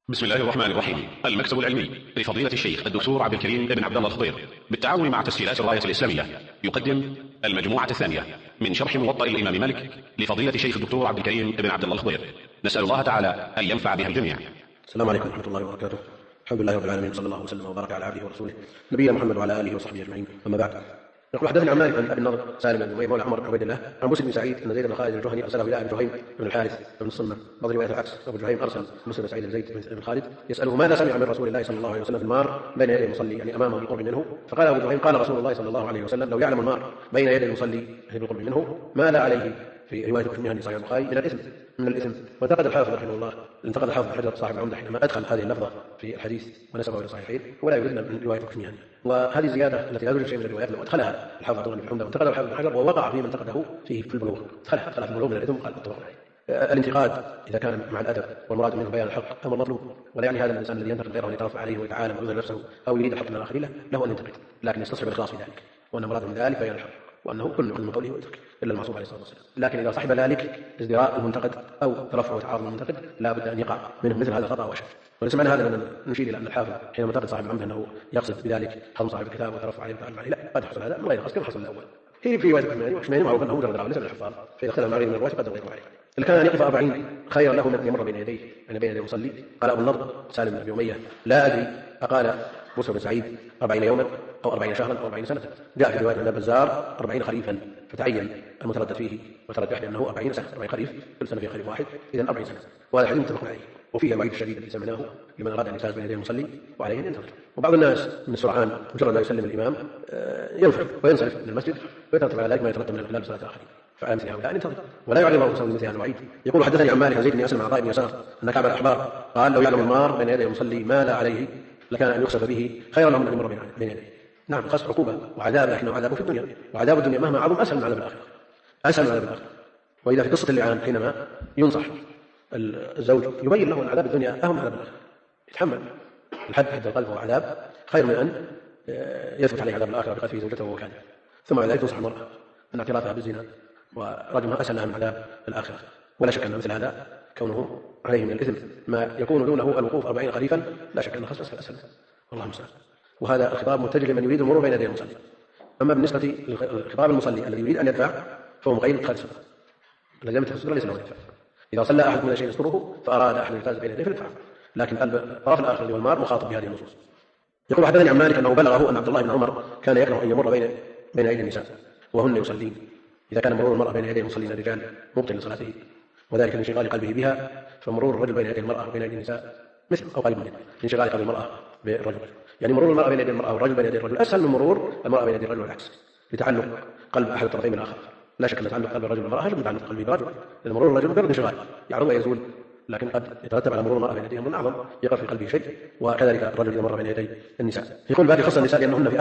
بسم الله الرحمن الرحيم. المكتب العلمي لفضيلة الشيخ الدكتور عبد الكريم بن عبد الله الخضير بالتعاون مع تسجيلات الراية الإسلامية يقدم المجموعة الثانية من شرح موطأ الإمام مالك لفضيلة الشيخ الدكتور عبد الكريم بن عبد الله الخضير. نسأل الله تعالى أن ينفع بها الجميع. السلام عليكم ورحمة الله وبركاته. الحمد لله رب العالمين، صلى الله وسلم وبارك على عبده ورسوله نبينا محمد وعلى آله وصحبه أجمعين، أما بعد. يقول حدثني عن مالك عن ابي النضر سالم بن مولى عمر بن عبيد الله عن مسلم بن سعيد ان زيد بن خالد الجهني ارسله الى ابي جهيم بن الحارث بن الصمه، بعض روايه العكس، ابو جهيم ارسل مسلم بن سعيد بن زيد بن خالد يساله ماذا سمع من رسول الله صلى الله عليه وسلم في المار بين يدي المصلي، يعني امامه بالقرب منه. فقال ابو جهيم قال رسول الله صلى الله عليه وسلم لو يعلم المار بين يدي المصلي بالقرب منه ما لا عليه، في روايه في صحيح البخاري من الاثم. وانتقد الحافظ رحمه الله، انتقد الحافظ حجر صاحب العمده حينما ادخل هذه اللفظه في الحديث ونسبه الى الصحيحين، ولا يوجدنا من روايه كشميهني. وهذه الزياده التي لا توجد شيء من الروايات لو ادخلها الحافظ في العمده وانتقد الحافظ بن حجر ووقع فيه من انتقده فيه في البلوغ، ادخلها في البلوغ من الاثم قال اتفق عليه. الانتقاد اذا كان مع الادب والمراد منه بيان الحق امر مطلوب، ولا يعني هذا الانسان الذي ينتقد غيره ويترفع عليه ويتعالم ويظهر نفسه او يريد الحق من الاخرين له ان ينتقد، لكن يستصحب الاخلاص في ذلك، وان المراد من ذلك بيان الحق، وانه كل من قوله ويترك الا المعصوم عليه الصلاه والسلام. لكن اذا صحب ذلك ازدراء المنتقد او ترفع وتعارض المنتقد لا بد ان يقع منه مثل هذا الخطا واشد. وليس معنى هذا ان نشير الى ان الحافظ حينما انتقد صاحب العمده انه يقصد بذلك خصم صاحب الكتاب وترفع عليه وتعالم عليه، لا، قد حصل هذا من غير قصد كما حصل الاول. هي في روايه الحماني وحماني معروف انه مجرد راوي ليس من الحفاظ، فاذا اختلف مع غيره من الروايه قدم غيره عليه. اللي كان ان يقف 40 خيرا له من ان يمر بين يديه، يعني بين يدي المصلي. قال ابو النضر سالم بن ابي اميه لا ادري اقال موسى بن سعيد 40 يوما او 40 شهرا او 40 سنه. جاء في روايه عند البزار 40 خريفا، فتعين المتردد فيه وترجح لانه 40 سنه، 40 خريف، كل سنه في خريف واحد، اذا 40 سنه. وهذا الحديث متفق عليه، وفيه الوعيد الشديد الذي سمعناه لمن اراد ان يجتاز بين يدي المصلي وعليه ان ينتظر. وبعض الناس من السرعان مجرد ما يسلم الامام ينفر وينصرف من المسجد ويترتب على ذلك ما يترتب من الخلال بصلاه الاخرين، فعلى مثل هؤلاء ان ينتظر ولا يعلم الله مثل هذا الوعيد. يقول حدثني عن مالك عن زيد بن اسلم عطاء بن يسار ان كعب الاحبار قال لو يعلم المار بين يدي المصلي ما لا عليه لكان ان يخسف به خيرا له من ان يمر بين يديه. نعم، قصد عقوبه وعذاب، لكنه عذاب في الدنيا، وعذاب الدنيا مهما عظم اسهل من عذاب الاخره، اسهل من عذاب الاخره. واذا في قصه اللعان حينما ينصح الزوج يبين له ان عذاب الدنيا اهم من عذاب الاخره، يتحمل الحد حد القلب وهو عذاب خير من ان يثبت عليه عذاب الاخره بقتل زوجته وكانه. ثم بعد ذلك تنصح المراه ان اعترافها بالزنا ورجمها اسهل من عذاب الاخره. ولا شك ان مثل هذا كونه عليه من الاثم ما يكون دونه الوقوف 40 خريفا، لا شك ان خصص اسهل، والله المستعان. وهذا الخطاب متجه لمن يريد المرور بين يدي المصلي. اما بالنسبه للخطاب المصلي الذي يريد ان يدفع فهو مقيد خالص، الذي لم يتخذ الستره ليس له يدفع. اذا صلى احد من شيء يستره فاراد احد يجتاز بين يديه فليدفع، لكن الطرف الاخر اللي هو المار مخاطب بهذه النصوص. يقول حدثني عن مالك انه بلغه ان عبد الله بن عمر كان يكره ان يمر بين ايدي النساء وهن يصلين، اذا كان مرور المراه بين يدي المصلين الرجال مبطل لصلاته وذلك لانشغال قلبه بها، فمرور الرجل بين يدي المراه وبين ايدي النساء مثل او قريب منه لانشغال قلب المراه بالرجل، يعني مرور المراه بين يدي المراه والرجل بين يدي الرجل اسهل من مرور المراه بين يدي الرجل والعكس، لتعلق قلب احد الطرفين بالاخر. لا شك ان تعلق قلب الرجل بالمراه اجل من تعلق قلبه بالرجل، لان مرور الرجل مجرد انشغال يعرض ويزول، لكن قد يترتب على مرور المراه بين يديه امر اعظم يقع في قلبه شيء، وكذلك الرجل اذا مر بين يدي النساء. يقول باقي خص النساء لانهن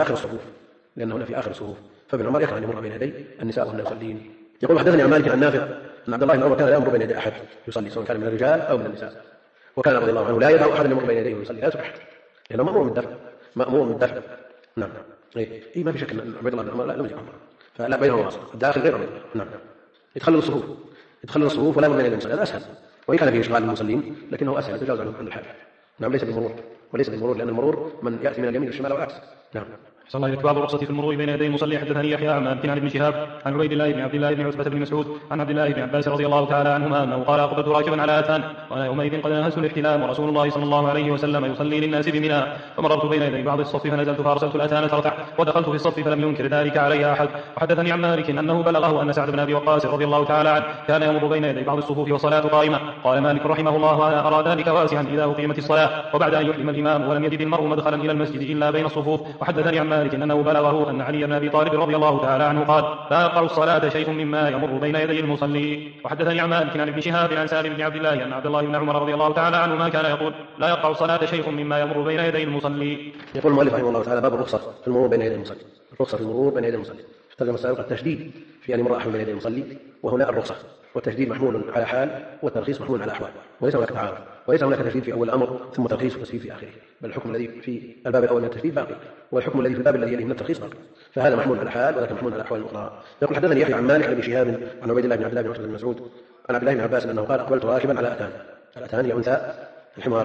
في اخر الصفوف، فابن عمر يكره ان يمر بين يدي النساء وهن يصلين. يقول حدثني عن مالك عن نافع ان عبد الله بن عمر كان لا يمر بين يدي احد يصلي سواء كان من الرجال او من النساء، وكان رضي الله عنه لا يدع احد يمر بين يديه ويصلي لا يسرح، لانه مامور بالدفع. نعم، اي ما في شك ان عبد الله بن عمر لا يمر، فلا بينه واسط الداخل غير رضي. نعم، يدخل الصفوف ولا يمر بين يدي المصلي، هذا اسهل، وان كان فيه اشغال المصلين لكنه اسهل يتجاوز عن الحاجه. نعم، وليس بالمرور لان المرور من ياتي من اليمين والشمال والعكس. نعم. صلى الله عليه باب الرخصة في المرور بين يدي المصلي. حدثني يحيى عن مالك عن ابن شهاب عن عبيد الله بن عبد الله بن عتبة بن مسعود عن عبد الله بن عباس رضي الله تعالى عنهما انه قال اقبلت راكبا على اتان وانا يومئذ قد نهزت الاحتلام ورسول الله صلى الله عليه وسلم يصلي للناس بمنى، فمررت بين يدي بعض الصف فنزلت فارسلت الاتان ترتع ودخلت في الصف فلم ينكر ذلك علي احد. وحدثني عن مالك انه بلغه ان سعد بن ابي وقاص رضي الله تعالى عنه كان يمر بين يدي بعض الصفوف والصلاة قائمة. قال مالك رحمه الله وانا ارى ذلك واسعا اذا اقيمت الصلاة وبعد ان يحرم الامام ولم يجد المرء مدخلا الى المسجد الا بين الصفوف. وحدثني عن مالك انه بلغه أن علي بن أبي طالب رضي الله تعالى عنه قال لا يقطع الصلاة شيء مما يمر بين يدي المصلي. وحدثني عن مالك عن ابن شهاب عن سالم بن عبد الله أن عبد الله بن عمر رضي الله تعالى عنهما كان يقول لا يقطع الصلاة شيء مما يمر بين يدي المصلي. يقول المؤلف رحمه الله تعالى باب الرخصة في المرور بين يدي المصلي. الرخصة في المرور بين يدي المصلي. ترجمة السابقة التشديد في أن يمر أحد بين يدي المصلي، وهنا الرخصة، والتشديد محمول على حال والترخيص محمول على أحوال، وليس هناك تعارض، وليس هناك تشديد في أول الأمر ثم ترخيص وتسهيل في آخره، بل الحكم الذي في الباب الأول من التشديد باقي، والحكم الذي في الباب الذي يليه من الترخيص باقي، فهذا محمول على حال وذاك محمول على أحوال أخرى. يقول حدثني يحيى عن مالك عن ابن شهاب عن عبيد الله بن عبد الله بن عتبة بن مسعود عن عبد الله بن عباس أنه قال أقبلت راكبا على أتان. الأتان هي أنثى الحمار،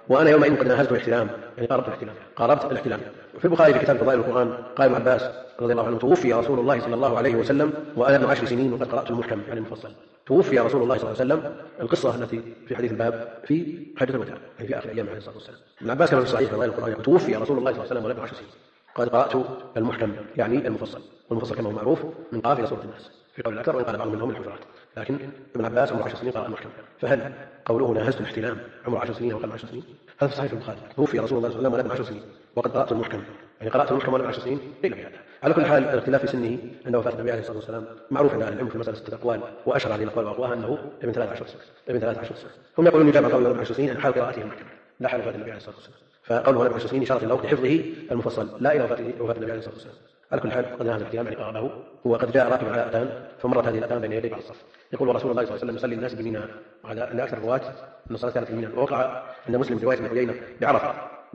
وأنا يومئذ قد ناهزت الاحتلام، يعني قاربت الاحتلام. وفي البخاري في كتاب فضائل القرآن قال ابن عباس رضي الله عنه: توفي رسول الله صلى الله عليه وسلم وأنا ابن 10 سنين وقد قرأت المحكم، يعني المفصل. توفي رسول الله صلى الله عليه وسلم، القصة التي في حديث الباب في حجة الوداع، يعني في آخر أيام عليه الصلاة والسلام. ابن عباس كما في الصحيح فضائل القرآن: توفي رسول الله صلى الله عليه وسلم وأنا ابن 10 سنين قد قرأت المحكم، يعني المفصل. والمفصل كما هو معروف من قاف إلى سورة الناس في قول الأكثر، وإن قال بعض منهم الحجرات، لكن ابن عباس عمره 10 سنين قرأ المحكم. فهل قوله ناهزت الاحتلام عمره 10 سنين وقال 10 سنين؟ هذا في صحيح البخاري: توفي رسول الله صلى الله عليه وسلم وأنا ابن 10 سنين وقد قرأت المحكم، يعني قرأت المحكم وأنا ابن 10 سنين. قيل بهذا. على كل حال الاختلاف في سنه عند وفاة النبي عليه الصلاة والسلام معروف عند أهل العلم في مسألة 6 أقوال، وأشهر هذه الأقوال وأقواها أنه ابن 13 سنة. هم يقولون يجاب قول ابن 10 سنين عن حال قراءته المحكم، لا حال وفاة النبي عليه الصلاة والسلام. فقوله ابن 10 سنين إشارة إلى وقت حفظه المفصل، لا إلى وفاة النبي عليه الصلاة والسلام. على كل حال قد نهى الاحتلام، يعني قرأه. هو قد جاء راكبا على أتان فمرت هذه الأتان بين يدي بعض الصف. يقول رسول الله صلى الله عليه وسلم: يصلي الناس بمنى، وهذا أن أكثر الرواة أن الصلاة كانت بمنى. ووقع عند مسلم رواية ابن عيينة بعرفة.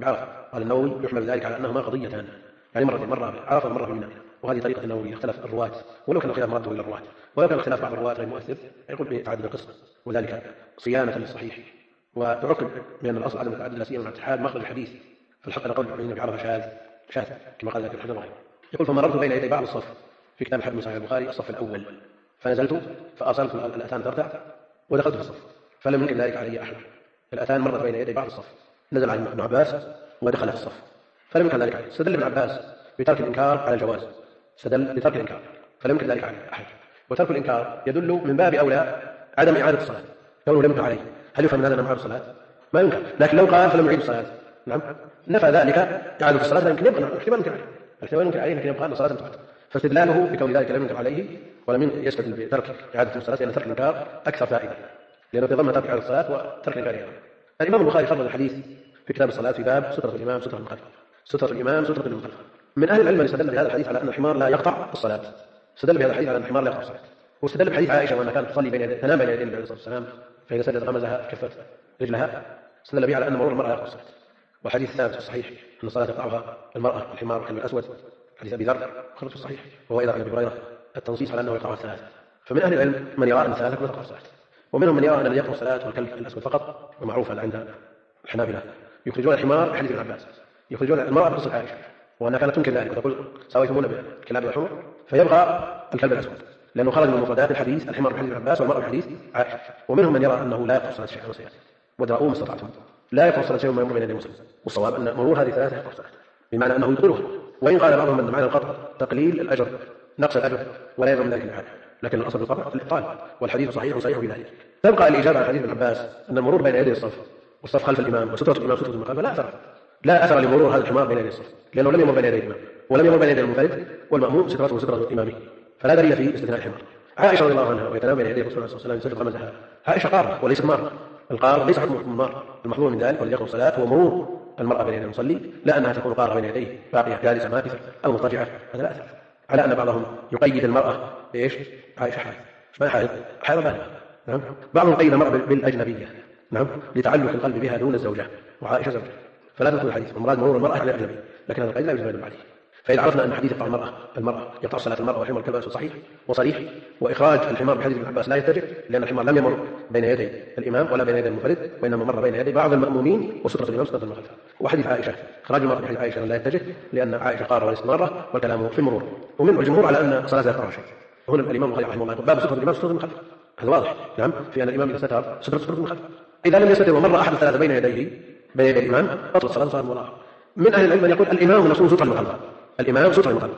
قال النووي: يحمل ذلك على أنهما قضيتان، يعني مرة بعرفة ومرة بمنى. وهذه طريقة النووي، يختلف الرواة، ولو كان الخلاف مرده إلى الرواة، ولو كان اختلاف بعض الرواة غير مؤثر يقول بتعدد القصة، وذلك صيانة للصحيح. وتعقب بأن الأصل عدم التعدد لا سيما مع اتحاد مخرج الحديث، فالحق أن قول ابن بعرفة شاذ كما قال ذلك الحجر. يقول: فمررت بين يدي بعض الصف في كتاب الحد من صحيح البخاري الصف الأول، فنزلت فأصلت الأتان ترتع ودخلت في الصف، فلم ينكر ذلك علي أحد. الأتان مرت بين يدي بعض الصف، نزل على ابن عباس ودخل في الصف، فلم ينكر ذلك عليه. استدل ابن عباس بترك الإنكار على الجواز، استدل بترك الإنكار فلم ينكر ذلك عليه أحد. وترك الإنكار يدل من باب أولى عدم إعادة الصلاة، كونه لم ينكر عليه. هل يفهم هذا أنه إعادة الصلاة؟ ما ينكر، لكن لو قال فلم يعيد الصلاة، نعم، نفى ذلك إعادة الصلاة، لا يمكن يبقى احتمال ينكر عليه، احتمال ينكر عليه، لكن يبقى أن الصلاة تعاد. فاستدلاله بكون ذلك لم ينكر عليه ولم يستدل بترك إعادة الصلاة، لأن ترك الإنكار أكثر فائدة، لأنه تضمن ترك إعادة الصلاة وترك الإنكار. الإمام البخاري فرد الحديث في كتاب الصلاة في باب سترة الإمام سترة المخالفة. سترة الإمام سترة المخالفة. من أهل العلم من استدل بهذا الحديث على أن الحمار لا يقطع الصلاة، استدل بهذا الحديث على أن الحمار لا يقطع الصلاة، واستدل بحديث عائشة وأنها كانت تصلي تنام بين يدي النبي عليه الصلاة والسلام، فإذا سجد غمزها كفت رجلها، استدل به على أن مرور المرأة يقطع الصلاة. والحديث الثابت في الصحيح أن الصلاة تقطعها المرأة الحمار والكلب الأسود، حديث أبي ذر خرج في الصحيح، وهو أيضا عن أبي هريرة التنصيص على أنه يقطعها الثلاثة. فمن أهل العلم من يرى أن الثلاثة لا تقطع الصلاة، ومنهم من يرى أن الذي يقطع الصلاة والكلب الأسود فقط، ومعروف عند الحنابلة يخرجون الحمار بحديث ابن عباس، يخرجون المرأة بقصة عائشة وأنها كانت تنكر ذلك وتقول سويتمون بالكلاب والحمر، فيبقى الكلب الأسود لأنه خرج من مفردات الحديث الحمار بحديث ابن عباس والمرأة بحديث عائشة. ومنهم من يرى أنه لا يقطع الصلاة شيئا وسيئا، ودرؤوا ما استطعتم، لا يقطع الصلاة شيئا ما يمر بين يدي مسلم. والصواب أن مرور هذه الثلاثة يقطع الصلاة، بمعنى أنه يبطلها. وإن قال بعضهم أن معنى القطع تقليل الأجر نقص الأجر ولا يلزم ذلك الحال، لكن الأصل في القطع الإبطال، والحديث صحيح في ذلك. تبقى الإجابة عن حديث ابن عباس أن المرور بين يدي الصف والصف خلف الإمام وسترة الإمام سترة المخالفة لا أثر لمرور هذا الحمار بين يدي الصف، لأنه لم يمر بين يدي الإمام ولم يمر بين يدي المنفرد والمأموم سترته سترة الإمام، فلا دليل في استثناء الحمار. عائشة رضي الله عنها ويتنام بين يدي الرسول صلى الله عليه وسلم يسجد غمزها، عائشة قارة وليست مارة. القارة ليس حكم المار، المحظور من ذلك والذي يقرأ الصلاة هو مرور المرأة بين يدي المصلي، لا أنها تكون قارة بين يديه باقية جالسة ماكثة أو مضطجعة، هذا لا أثر. على أن بعضهم يقيد المرأة بإيش؟ عائشة حائض، ما حائض بالغة، نعم. بعضهم قيد المرأة بالأجنبية، نعم، لتعلق القلب بها دون الزوجة، وعائشة زوجة، فلا تدخل الحديث. المراد مرور المرأة على الأجنبي، لكن هذا القيد لا يجوز عليه. فإذا عرفنا أن حديث يقطع المرأة يقطع صلاة المرأة وحمار الكلب صحيح وصريح، وإخراج الحمار بحديث ابن عباس لا يتجه، لأن الحمار لم يمر بين يدي الإمام ولا بين يدي المنفرد، وإنما مر بين يدي بعض المأمومين وسترة الإمام سترة المخالفة. وحديث عائشة إخراج المرأة بحديث عائشة لا يتجه، لأن عائشة قارة وليست مارة، والكلام في المرور. ومن الجمهور على أن صلاة لا يقطع شيء. هنا الإمام البخاري رحمه الله يقول باب سترة الإمام سترة المخالفة، هذا واضح، نعم، في أن الإمام إذا ستر سترة المخالفة. إذا لم يستتر ومر أحد الثلاثة بين يديه الإمام بطلت الصلاة صلاة وراءه. من أهل العلم من يقول الإمام نفسه سترة المخالفة، الإمام سترة المخالفة،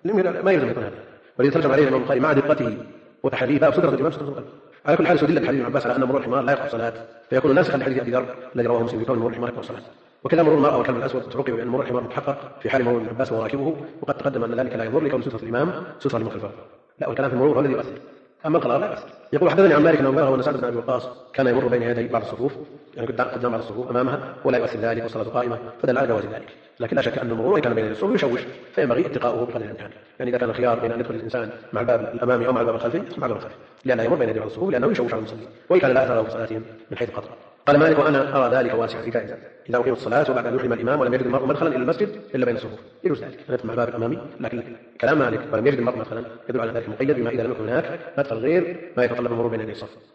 ما يلزم يكون هذا، ولذا ترجم عليه الإمام البخاري مع دقته وتحريه باب سترة الإمام سترة المخالفة. على كل حال استدل بحديث ابن عباس على أن مرور الحمار لا يقطع الصلاة، فيكون ناسخا لحديث أبي ذر الذي رواه مسلم بكون مرور الحمار يقطع الصلاة. وكذا مرور المرأة والكلب الأسود تعقب بأن مرور الحمار متحقق في حال مرور ابن عباس وراكبه، وقد تقدم أن ذلك لا يضر لكون سترة الإمام سترة المخالفة. لا، والكلام في المرور هو الذي يؤثر، أما القرار لا يؤثر. يقول حدثني عن مالك أنه بلغه أن سعد بن أبي وقاص كان يمر بين يدي بعض الصفوف، يعني قدام بعض الصفوف أمامها ولا يؤثر ذلك والصلاة قائمة، فدل على جواز ذلك. لكن لا شك أن المرور كان بين يدي الصفوف يشوش، فينبغي اتقاؤه بقدر الإمكان. يعني إذا كان الخيار بين أن يدخل الإنسان مع الباب الأمامي أو مع الباب الخلفي، مع الباب الخلفي، لأنه يمر بين يدي بعض الصفوف لأنه يشوش على المصلين، وإن كان لا أثر له في صلاتهم من حيث القطع. قال مالك وأنا أرى ذلك واسعا جائزا إذا أقيمت الصلاة وبعد أن يحرم الإمام ولم يجد المرء مدخلا إلى المسجد إلا بين الصفوف، يجوز ذلك أن يدخل مع الباب الأمامي. لكن كلام مالك ولم يجد المرء مدخلا يدل على ذلك مقيد بما إذا لم يكن هناك مدخل غير ما يتطلب المرور بين يدي الصف.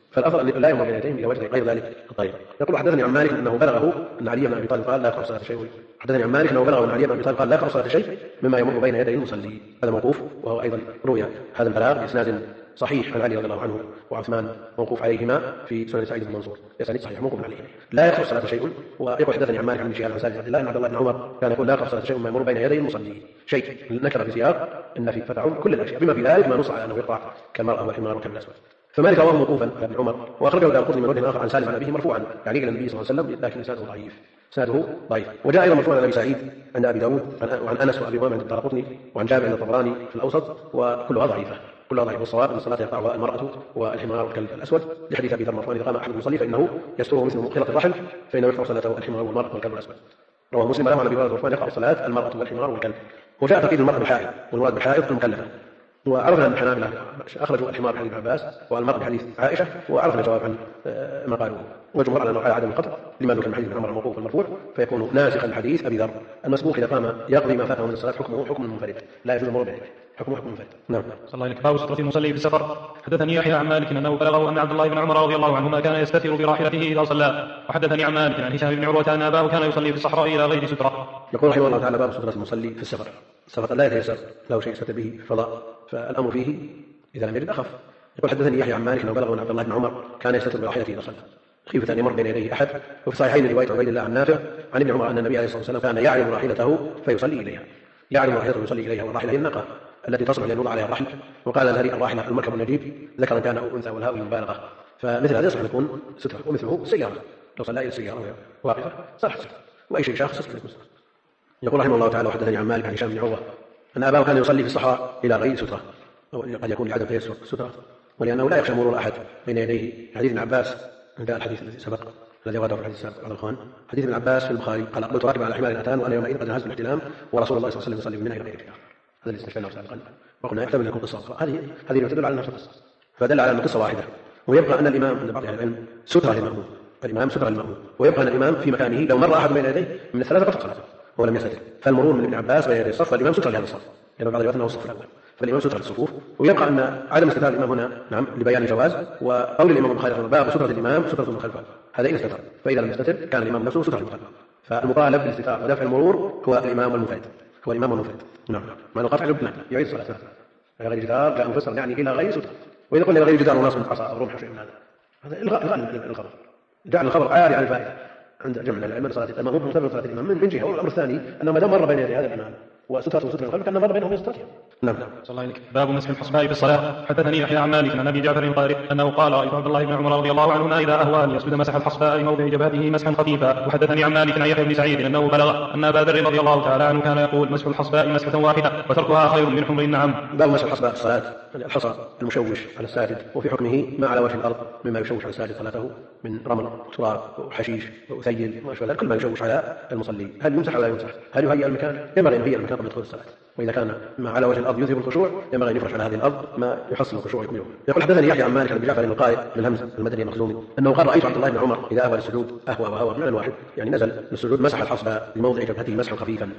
فالافضل ان لا يمر بين يديهم الى وجه غير ذلك الطريق. يقول حدثني عن مالك انه بلغه ان علي بن ابي طالب قال لا يقرأ صلاه شيء. حدثني عن مالك انه بلغه ان علي بن ابي طالب قال لا يقرأ صلاه شيء مما يمر بين يدي المصلي. هذا موقوف، وهو ايضا روي هذا البلاغ باسناد صحيح عن علي رضي الله عنه وعثمان موقوف عليهما في سنن سعيد بن منصور، باسانيد صحيح موقوف عليه. لا يقرأ صلاه شيء. ويقول حدثني عن مالك عن شهاب عن سالم عبد الله ان عبد الله بن عمر كان يقول لا يقرأ صلاه شيء مما يمر بين يدي المصلي. شيء نكر في سياق ان في فتعم كل الاشياء بما في ذلك ما نص على انه يقطع كالمرأة والحمار والكلب الاسود. فمالك رواه موقوفا عن ابن عمر، واخرجه دارقطني من وجه اخر عن سالم عن ابيه مرفوعا يعني الى النبي صلى الله عليه وسلم، لكن اسناده ضعيف. وجاء ايضا مرفوعا عن ابي سعيد عند ابي داود وعن انس وابي امامه عند الدارقطني وعن جابر عند الطبراني في الاوسط، وكلها ضعيفه. كلها ضعيف. والصواب ان الصلاه يقطعها المراه والحمار والكلب الاسود، لحديث ابي ذر مرفوعا اذا قام احد المصلي فانه يستره مثل مؤخره الرحل فانه يقطع صلاته الحمار والمراه والكلب الاسود. رواه مسلم له عن ابي هريره مرفوعا يقطع صلاه المراه والحمار والكلب. وجاء تقييد المراه بالحائض، والمراد بالحائض المكلفه. وعرفنا أن الحنابلة أخرجوا الحمار بحديث ابن عباس والمرء بحديث عائشة، وعرفنا الجواب عن ما قالوه. والجمهور على أنه حال عدم القطع لما ذكر من حديث ابن عمر الموقوف والمرفوع، فيكون ناسخا لحديث أبي ذر. المسبوق إذا قام يقضي ما فاته من الصلاة حكمه حكم المنفرد، لا يجوز المرور به، حكمه حكم المنفرد. نعم. صلى الله عليه باب سترة المصلي في السفر. حدثني يحيى عن مالك انه بلغه ان عبد الله بن عمر رضي الله عنهما كان يستتر براحلته اذا صلى. وحدثني عن مالك عن هشام بن عروة ان اباه كان يصلي في الصحراء الى غير سترة. يقول رحمه الله تعالى باب سترة المصلي في السفر. السفر لا يتيسر له شيء يستتر به فضاء، فالامر فيه اذا لم يجد اخف. يقول حدثني يحيى عن مالك انه بلغه ان عبد الله بن عمر كان يستتر براحلته اذا صلى خيفة أن يمر بين يديه أحد. وفي صحيحين رواية عبيد الله عن نافع عن ابن عمر أن النبي عليه الصلاة والسلام كان يعرض راحلته فيصلي إليها. يعرض راحلته يصلي إليها، والراحلة هي الناقة التي تصلح لينوض عليها الرحل. وقال الهري الراحلة المركب النجيب ذكرا كان أو أنثى، والهاء المبالغة. فمثل هذا يصلح يكون سترة. ومثله السيارة، لو صلى إلى السيارة وهي واقفة صلح سترة، وأي شيء شاخص يصلح سترة. يقول رحمه الله تعالى وحدثني عن مالك عن هشام بن عروة أن أباه كان يصلي في الصحراء إلى غير سترة، أو قد يكون لعدم تيسر سترة، ولأنه لا يخشى مرور أحد بين يديه. حديث ابن عباس عند الحديث الذي سبق الذي ورد في الحديث السابق على الإخوان، حديث ابن عباس في البخاري قال أقبلت راكبا على حمار أتان وأنا يومئذ قد نهزت الاحتلام ورسول الله صلى الله عليه وسلم يصلي منها إلى غير الحمار. هذا اللي استشفيناه سابقا، وقلنا يحتمل أن يكون قصة أخرى. هذه تدل على نفس القصة، فدل على أن قصة واحدة. ويبقى أن الإمام عند بعض أهل العلم سترة للمأموم، الإمام سترة للمأموم، ويبقى أن الإمام في مكانه لو مر أحد بين يديه من الثلاثة قطع صلاته ولم يستتر. فالمرور من ابن عباس بين يدي الصف والإمام سترة لهذا الصف، لأن بعض الروايات أنه الصف الأول، فالإمام سترة للصفوف. ويبقى أن عدم استتار الإمام هنا نعم لبيان الجواز، وقول الإمام البخاري رحمه الله باب سترة الإمام سترة من خلفه، هذا إن استتر، فإذا لم يستتر كان الإمام نفسه سترة من خلفه. فالمطالب بالاستتار ودفع المرور هو الإمام والمنفرد، هو الإمام والمنفرد. نعم. مع القطع لبنان يعيد صلاته إلى غير جدار، جاء مفسر يعني إلى غير سترة. وإذا قلنا إلى غير جدار وناس من عصا أو رمح شيء من هذا إلغاء الخبر، جعل الخبر عاري عن الفائدة عند جمع العلم صلاة الإمام هو مرتبط صلاة الإمام من جهة. والأمر الثاني أنه ما دام مر بين يدي هذا الإمام وسترته وسترة الخلف كان مر بينهم وسترته. نعم. صلى الله عليه باب مسح الحصباء في الصلاة. حدثني يحيى عن مالك عن أبي جعفر القارئ أنه قال رأيت عبد الله بن عمر رضي الله عنهما إذا أهوى أن يسجد مسح الحصباء لموضع جبهته مسحا خفيفا. وحدثني عن مالك عن يحيى بن سعيد أنه بلغ أن أبا ذر رضي الله تعالى عنه كان يقول مسح الحصباء مسحة واحدة وتركها خير من حمر النعم. باب مسح الحصباء في الصلاة، الحصى المشوش على الساجد، وفي حكمه ما على وجه الأرض مما يشوش على الساجد صلاته من رمل وتراب وحشيش وثيل وما شابه ذلك، كل ما يشوش على المصلي. هل يمسح ولا يمسح؟ هل يهيئ المكان؟ ينبغي أن يهيئ المكان قبل دخول الصلاة. وإذا كان ما على وجه الأرض يذهب الخشوع ينبغي أن يفرش على هذه الأرض ما يحصل الخشوع يكمله. يقول حدثني يحيى عن مالك بن جعفر القارئ من همز المدني المخزومي أنه قال رأيت عبد الله بن عمر إذا أهوى للسجود أهوى وهوى بمعنى واحد، يعني نزل للسجود مسح الحصبة بموضع جبهته مسحا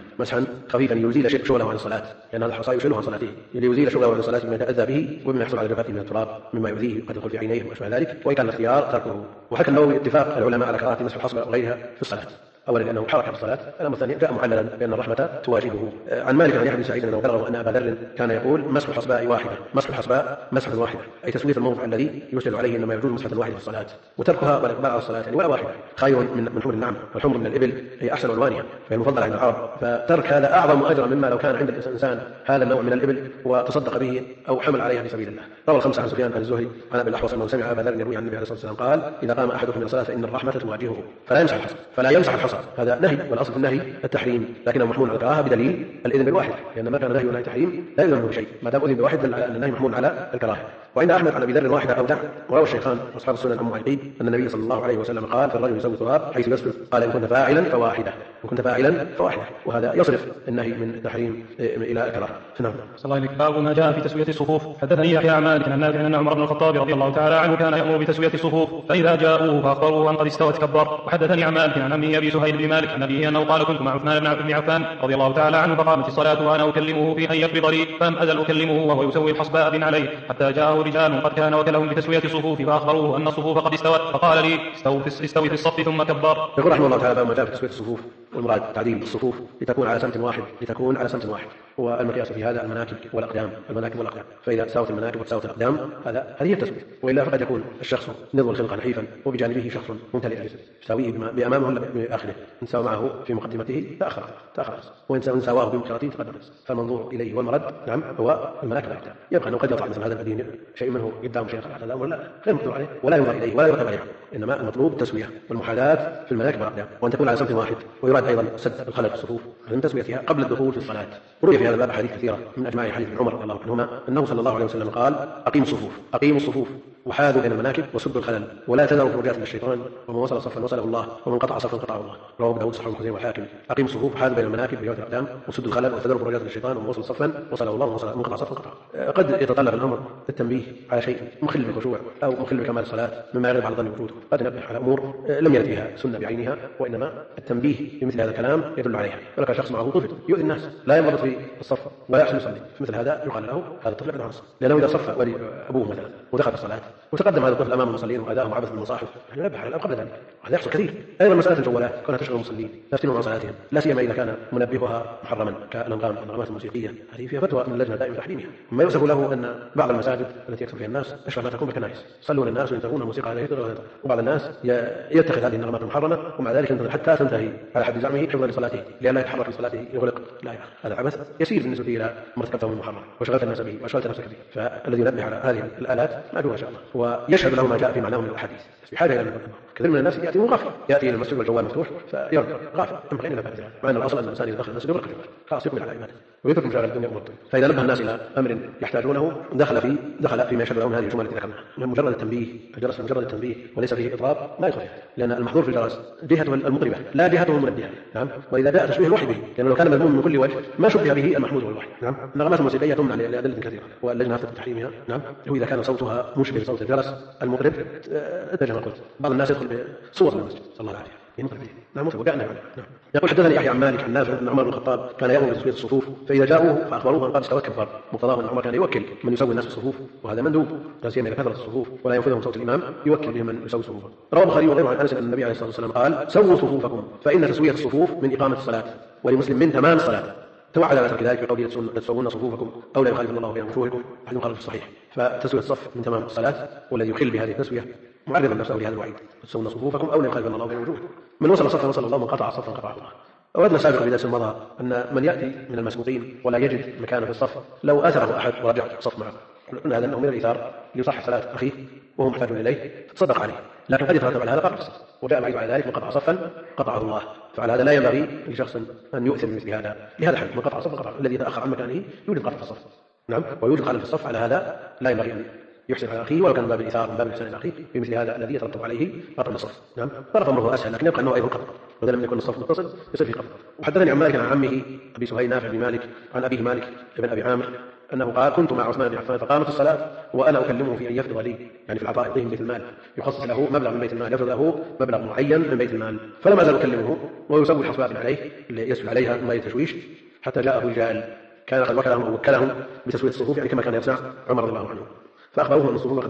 خفيفا ليزيل شغله عن الصلاة، لأن هذا الحصى يشغله عن صلاته، ليزيل شغله عن الصلاة مما يتأذى به ومما يحصل على جبهته من التراب مما يؤذيه وقد يدخل في عينيه وأشبه ذلك، وإن كان الاختيار تركه. وحكى النووي اتفاق العلماء على كراهة مسح الحصبة وغيرها في الصلاة، أولا لأنه حركة في الصلاة، الأمر الثاني جاء معللا بأن الرحمة تواجبه. عن مالك عن يحيى بن سعيد أنه بلغه أن أبا ذر كان يقول مسح الحصباء واحدة، مسح الحصباء مسحة واحدة، أي تسوية الموضع الذي يسجد عليه إنما يجوز مسحة واحدة في الصلاة، وتركها والإقبال على الصلاة يعني ولا واحدة خير من حمر النعم، والحمر من الإبل هي أحسن ألوانها فهي المفضلة عند العرب، فترك هذا أعظم أجرا مما لو كان عند الإنسان هذا النوع من الإبل وتصدق به أو حمل عليها في سبيل الله. روى الخمسة عن سفيان عن الزهري عن أبي الأحوص أنه سمع أبا ذر يروي عن النبي عليه الصلاة والسلام قال إذا قام أحدكم من الصلاة فإن الرحمة تواجهه فلا يمسح الحصى. هذا نهي، والأصل في النهي التحريم، لكنه محمول على الكراهة بدليل الإذن بالواحد، لأن ما كان نهي ونهي تحريم لا يلزم منه شيء، ما دام أذن بواحد دل على أن النهي محمول على الكراهة. وعند أحمد عن أبي ذر واحدة أو دع. وروى الشيخان وأصحاب السنن عن معيقين أن النبي صلى الله عليه وسلم قال في الرجل يسوي التراب حيث يسجد قال إن كنت فاعلا فواحدة، وهذا يصرف النهي من التحريم إلى الكراهة. نعم. صلى الله عليه باب ما جاء في تسوية الصفوف. حدثني يحيى عن مالك عن نافع أن عمر بن الخطاب رضي الله تعالى عنه كان يأمر بتسوية الصفوف، فإذا جاءوه فأخبروه أن قد استوت كبر. وحدثني عن مالك عن عمه أبي سهيل بن مالك عن أبيه أنه قال كنت مع عثمان بن عفان رضي الله تعالى عنه فقامت الصلاة وأنا أكلمه في أن يقبض لي فلم أزل أكلمه وهو يسوي الحصباء بن عليه حتى جاءه جاءه رجال قد كان وكلهم بتسوية الصفوف فأخبروه أن الصفوف قد استوت فقال لي استوي في الصف ثم كبر. يقول رحمه الله تعالى ما جاء في تسوية الصفوف والمراد تعديل الصفوف لتكون على سمت واحد والمقياس في هذا المناكب والأقدام فإذا ساوت المناكب وتساوت الأقدام هذه هي التسوية. وإلا فقد يكون الشخص نضو الخلق نحيفا وبجانبه شخص ممتلئ الجسم يساويه بأمامه ولا بآخره، إن ساوى معه في مقدمته تأخر وإن ساواه بمؤخرته تقدم. فالمنظور إليه والمرد نعم هو المناكب والأقدام. يبقى أنه قد يطلع مثل هذا القديم شيء منه قدام شيء على ولا غير مقدور عليه ولا ينظر إليه ولا يرتب عليه، إنما المطلوب التسوية والمحاذاة في المناكب والأقدام، وأن تكون على سمت واحد. ويراد أيضا سد الخلل في الصفوف من تسويتها قبل الدخول في الصلاة. روي في هذا الباب حديث كثيرة من أجمع حديث ابن عمر رضي الله عنهما أنه صلى الله عليه وسلم قال أقيموا الصفوف وحاذوا بين المناكب وسدوا الخلل ولا تذروا فرجات للشيطان ومن وصل صفا وصله الله ومن قطع صفا قطعه الله. رواه أبو داود صحيح الحسين والحاكم. أقيموا الصفوف وحاذوا بين المناكب بجوات الأقدام وسدوا الخلل وتذروا فرجات للشيطان ومن وصل صفا وصله الله ومن قطع صفا قطعه. قد يتطلب الأمر التنبيه على شيء مخل بالخشوع أو مخل بكمال الصلاة مما يغلب على ظن وجوده، قد نبه على أمور لم يرد فيها سنة بعينها، وإنما التنبيه بمثل هذا الكلام يدل عليها. ولك شخص معه طفل يؤذي الناس لا ينضبط في الصف ولا يحسن يصلي، في مثل هذا يقال له هذا الطفل يقعد عن الصف، لأنه إذا صف أبوه مثلا ودخل الصلاة وتقدم هذا الطفل أمام المصلين وأداهم عبث بالمصاحف ينبه على قبل ذلك. هذا يحصل كثير. أيضا مسألة الجوالات كونها تشغل المصلين لا يفتنون عن صلاتهم، لا سيما إذا كان منبهها محرما كالأنغامات الموسيقية، هذه فيها فتوى من اللجنة دائما تحريمها. ما يوصف له أن بعض المساجد التي يكثر فيها الناس أشبه ما تكون بالكنائس، يصلون الناس وينتهون الموسيقى على يده، وبعض الناس يتخذ هذه النغمات المحرمة ومع ذلك ينتظر حتى تنتهي على حد زعمه حفظا لصلاته لئلا يتحرك في صلاته يغلق. لا يا هذا عبث يسير بالنسبة إلى ما ارتكبته من محرم وشغلت الناس به وأشغلت نفسك به. فالذي ينبه على هذه الآلات ما أدوها إن شاء الله ويشهد له ما جاء في معناه من الأحاديث بحاجة إلى المقدمة. كثير من الناس يأتي غافل، يأتي إلى المسجد والجوال مفتوح فيرجع غافل ينبغي أن ينبه، مع أن الأصل أن الإنسان إذا دخل المسجد يغلق الجوال خلاص يقبل على عباده ويترك مشاغل الدنيا والدنيا. فإذا نبه الناس إلى أمر يحتاجونه دخل فيما يشهد له هذه الجمل التي ذكرناها. مجرد التنبيه الجرس مجرد التنبيه وليس فيه إضراب لا يدخل فيه، لأن المحظور في الجرس جهته المطربة لا جهته المنبهة. نعم. وإذا جاء تشبيه الوحي به، لأنه لو كان مذموم من كل وجه ما شبه به المحمود والوحي. نعم. النغمات الموسيقية تمنع لأدلة كثيرة واللجنة أفتت بتحريمها. نعم. وإذا كان صوتها مشبه صوت الجرس المطرب اتجه ما قلت. بعض الناس يدخل بصور المسجد صلى الله عليه وسلم نعم وقعنا نعم. يقول حدثني يحيى عن مالك عن نافع ان عمر بن الخطاب كان يأمر بتسوية الصفوف فإذا جاءوه فأخبروه أن قد استوت كبر. مقتضاه أن عمر كان يوكل من يسوي الناس الصفوف وهذا مندوب لا سيما إذا كثرت الصفوف ولا ينفذهم صوت الإمام يوكل بهم من يسوي صفوفهم. رواه البخاري وغيره عن أنس أن النبي عليه الصلاة والسلام قال سووا صفوفكم فإن تسوية الصفوف من إقامة الصلاة، ولمسلم من تمام الصلاة. توعد على ترك ذلك بقوله تسوون صفوفكم أو لا يخالف الله بين وجوهكم أحد خالف الصحيح. فتسوية الصف من تمام الصلاة والذي يخل بهذه التسوية معرضا نفسه لهذا الوعيد تسوون صفوفكم أو لا يخالف الله بين وجوهكم. من وصل صفا وصل الله، من قطع صفا قطعه الله. أردنا سابقا في درس مضى أن من يأتي من المسبوقين ولا يجد مكانه في الصف لو أثره أحد ورجع الصف معه قلنا هذا أنه من الإيثار ليصحح صلاة أخيه وهو محتاج إليه فتصدق عليه، لكن قد يترتب على هذا قطع الصف وجاء الوعيد على ذلك من قطع صفا قطعه الله. فعلى هذا لا ينبغي لشخص أن يؤثر مثل هذا لهذا الحد. من قطع صفا قطعه الذي يتأخر عن مكانه يوجد قطع في الصف. نعم. ويوجد خلل في الصف. على هذا لا ينبغي أن يحسن على أخيه ولو كان من باب الإيثار من باب الإحسان على أخيه بمثل هذا الذي يترتب عليه قطع الصف. نعم. طرف أمره أسهل لكن يبقى أنه أيضا قطع بدل من يكون الصف متصل يصير في قطع. وحدثني عن مالك عن عمه أبي سهيل نافع بن مالك عن أبيه مالك بن أبي عامر أنه قال كنت مع عثمان بن عفان فقامت الصلاة وأنا أكلمه في أن يفرض لي يعني في العطاء يعطيه من بيت المال يخصص له مبلغ من بيت المال يفرض له مبلغ معين من بيت المال. فلم أزل أكلمه ويسوي الحسبات عليه اللي يسهل عليها من غير تشويش حتى جاءه رجال كان قد وكلهم بتسوية الصفوف يعني كما كان يصنع عمر رضي الله عنه فأخبروه أن الصفوف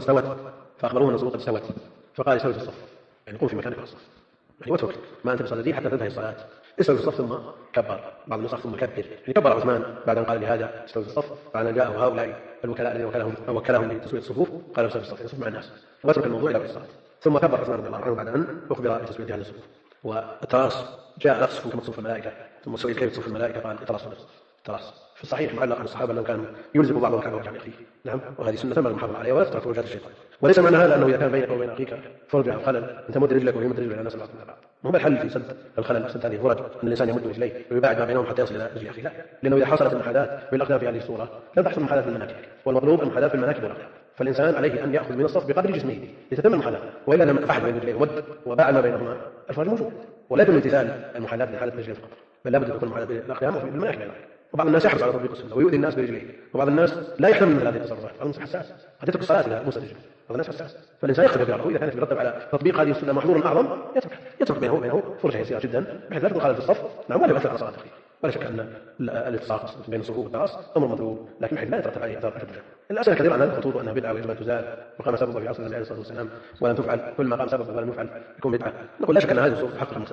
قد استوت فقال استوي في الصف يعني قم في مكانك في الصف يعني وترك ما أنت بصلاتي حتى تنتهي الصلاة. استوي في الصف ثم كبر. بعض النسخ ثم كبر يعني كبر عثمان بعد أن قال لهذا استوي في الصف. بعد جاءه هؤلاء الوكلاء الذين وكلهم لتسوية الصفوف قال استوي في الصف يصف مع الناس واترك الموضوع إلى الصلاة. ثم كبر عثمان رضي الله عنه بعد أن أخبر بتسوية هذه الصفوف. والتراص جاء نقص كما تصف الملائكة ثم سئل كيف تصف الملائكة قال التراص في الصحيح معلق عن الصحابة أنهم كانوا يلزم بعضهم كان وجه أخيه. نعم. وهذه سنة تنبغي المحافظة عليها ولا تترك وجهات الشيطان. وليس معنى هذا أنه إذا كان بينك وبين أخيك فرج أو خلل أنت مد رجلك وهي مد رجلك إلى الناس بعض بعض. مهم الحل في سد الخلل سد هذه الفرج أن الإنسان يمد رجليه ويباعد ما بينهم حتى يصل إلى رجل أخيه. لا، لأنه إذا حصلت المحاذاة بالأقدام في هذه الصورة لن تحصل المحاذاة في المناكب والمطلوب المحاذاة في المناكب والأقدام. فالإنسان عليه أن يأخذ من الصف بقدر جسمه لتتم المحاذاة وإلا لم أحد بين رجليه ومد وباعد ما بينهما الفرج موجود ولا يتم امتثال المحاذاة بحالة رجلين فقط بل لابد تكون المحاذاة بالأقدام وفي المناكب. وبعض الناس يحرص على تطبيق السنة ويؤذي الناس برجليه وبعض الناس لا يحتمل مثل هذه التصرفات. بعض الناس حساس قد يترك الصلاة إلى موسى الرجل. بعض الناس حساس فالإنسان يختبر بعضه إذا كانت يترتب على تطبيق هذه السنة محظور أعظم يترك بينه فرجة يسيرة جدا بحيث لا تدخل في الصف. نعم. ولا يؤثر على صلاة أخيه ولا شك أن الالتصاق بين الصفوف والتراص أمر مطلوب، لكن بحيث لا يترتب عليه آثار أشد. الأسئلة كثيرة عن هذا الخطوط وأنها بدعة ويجب أن تزال، وقام سببها في عصر النبي عليه الصلاة والسلام ولم تفعل، كل ما قام سببه ولم يفعل يكون بدعة. نقول لا شك أن هذه الصفوف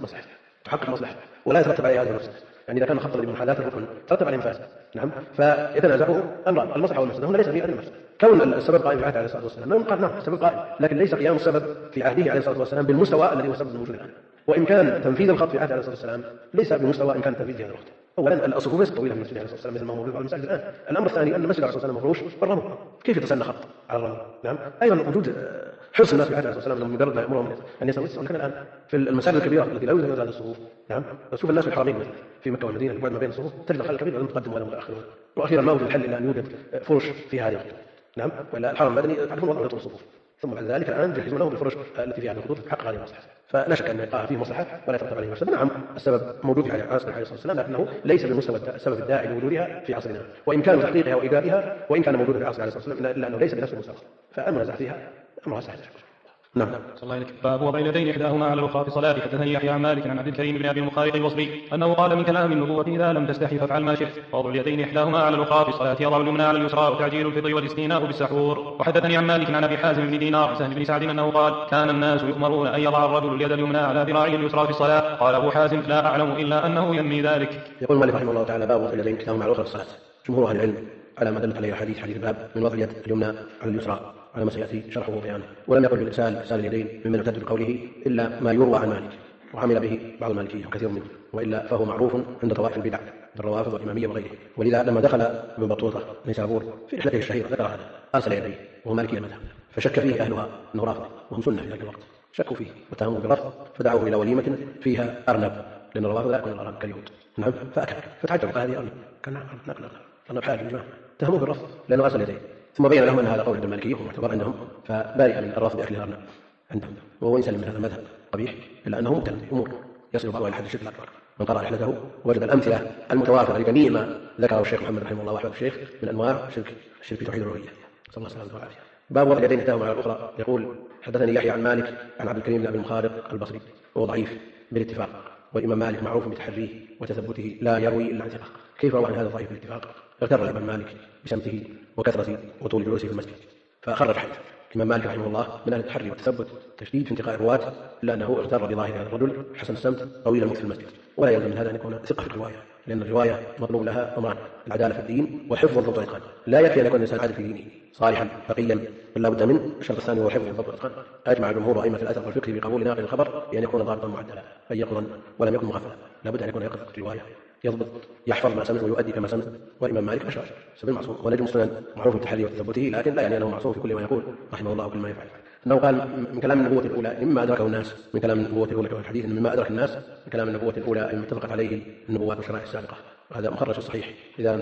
تحقق مصلحة ولا يترتب عليها هذه المفسدة. يعني إذا كان خط بمحاذاة الركن ترتب عليه مفاسد، نعم، فيتنازعه أمران، المصلحة والمفسدة هنا ليس في المفسدة. كون السبب قائم في عهده عليه الصلاة والسلام نقول نعم السبب قائم، لكن ليس قيام السبب في عهده عليه الصلاة والسلام بالمستوى الذي هو سبب الموجود الآن. وإمكان تنفيذ الخط في عهده عليه الصلاة والسلام ليس بمستوى إمكان تنفيذ هذا الخط. أولا الصفوف ليست طويلة من المسجد عليه الصلاة والسلام مثل ما هو موجود على المساجد الآن. الأمر الثاني أن المسجد عليه الصلاة والسلام مفروش بالرمل، كيف يتسنى خط على الرمل؟ نعم. أيضا وجود حرص الناس في عهده عليه الصلاة والسلام مجرد ما يأمرهم أن يسووا كان الآن في المساجد الكبيرة التي لا يوجد هذه الصفوف، نعم، تشوف الناس في الحرمين في مكة والمدينة البعد ما بين الصفوف تجد الخلل كبير ولا متقدم ولا متأخر. وأخيرا ما وجد الحل إلا أن يوجد فرش في هذه الخطوط، نعم، ولا الحرم المدني تعرفون وضعه طول الصفوف، ثم بعد ذلك الآن يجهزون لهم بالفرش التي في هذه الخطوط تحقق هذه المصلحة. فلا شك أن يقع فيه مصلحة ولا يترتب عليه مفسدة. نعم السبب موجود في عصر عليه الصلاة والسلام، لكنه ليس بمستوى السبب الداعي لوجودها في عصرنا، وإمكان تحقيقها وإيجابها وإن كان موجودا في عصر عليه الصلاة والسلام إلا أنه ليس بنفس المستوى، فالمنازع فيها أمرها سهل. نعم. صلى الله عليه وسلم. باب وضع اليدين إحداهما على الأخرى في صلاة. حدثني يحيى عن مالك عن عبد الكريم بن أبي المخارق البصري أنه قال من كلام النبوة إذا لم تستحي فافعل ما شئت، ووضع اليدين إحداهما على الأخرى في الصلاة يضع اليمنى على اليسرى، وتعجيل الفطر والاستئناء بالسحور. وحدثني عن مالك عن أبي حازم بن دينار عن سهل بن سعد أنه قال كان الناس يؤمرون أن يضع الرجل اليد اليمنى على ذراعه اليسرى في الصلاة. قال أبو حازم لا أعلم إلا أنه ينمي ذلك. يقول مالك رحمه الله تعالى باب وضع اليدين إحداهما على الأخرى في الصلاة. جمهور أهل العلم على ما دلت عليه حديث الباب من وضع اليد اليمنى على اليسرى على ما سيأتي شرحه وبيانه، ولم يقل بالإرسال اليدين ممن يعتد بقوله إلا ما يروى عن مالك، وعمل به بعض المالكية وكثير منهم، وإلا فهو معروف عند طوائف البدع الروافض والإمامية وغيره. ولذا لما دخل ابن بطوطة نيسابور في رحلته الشهيرة ذكر هذا أرسل يديه وهو مالكي المذهب، فشك فيه أهلها أنه رافض وهم سنة في ذلك الوقت، شكوا فيه واتهموه بالرفض فدعوه إلى وليمة فيها أرنب، لأن الروافض لا يكون الأرنب كاليهود، نعم، فأكل فتعجب قال هذه أرنب، كان أرنب حال من جماعة، اتهموه بالرفض لأنه أرسل يديه، ثم بين لهم أن هذا قول المالكية ومعتبر عندهم، فبارئ من الرافض بأكل الأرنب عندهم، وهو يسلم من هذا المذهب قبيح إلا أنه مبتل أمور يصل بعضها إلى حد الشرك الأكبر. من قرأ رحلته وجد الأمثلة المتوافرة لجميع ما ذكره الشيخ محمد رحمه الله وأحمد الشيخ من أنواع الشرك في توحيد الربوبية، صلى الله عليه وسلم والعافية. باب وضع اليدين إحداهما على الأخرى. يقول حدثني يحيى عن مالك عن عبد الكريم بن أبي المخارق البصري وهو ضعيف بالاتفاق، والإمام مالك معروف بتحريه وتثبته لا يروي إلا عن ثقة، كيف روى عن هذا ضعيف بالاتفاق؟ اغتر الإمام مالك بسمته وكثرة وطول جلوسه في المسجد فخرج حديث. الإمام مالك رحمه الله من أهل التحري والتثبت تشديد في انتقاء الرواة، إلا أنه اغتر بظاهر هذا الرجل حسن السمت طويل المكث في المسجد، ولا يلزم من هذا أن يكون ثقة في الرواية، لأن الرواية مطلوب لها أمران: العدالة في الدين والحفظ والضبط والإتقان. لا يكفي أن يكون الإنسان عادل في دينه صالحا فقيا، بل لا بد من الشرط الثاني وهو الحفظ والضبط والإتقان. أجمع جمهور أئمة الأثر والفقه بقبول ناقل الخبر بأن يكون ضابطا معدلا، أي يقظا ولم يكن مغفلا، لا بد أن يكون يقظ في الرواية، يضبط يحفظ ما سمع ويؤدي كما سمع. والإمام مالك أشار سبيل معصوم ونجم السنن معروف بتحريه وتثبته، لكن لا يعني أنه معصوم في كل ما يقول رحمه الله وكل ما يفعل. أنه قال من كلام النبوة الأولى مما أدركه الناس، من كلام النبوة الأولى كما الحديث مما أدرك الناس من كلام النبوة الأولى مما اتفقت عليه النبوات والشرائع السابقة، هذا مخرج الصحيح. إذا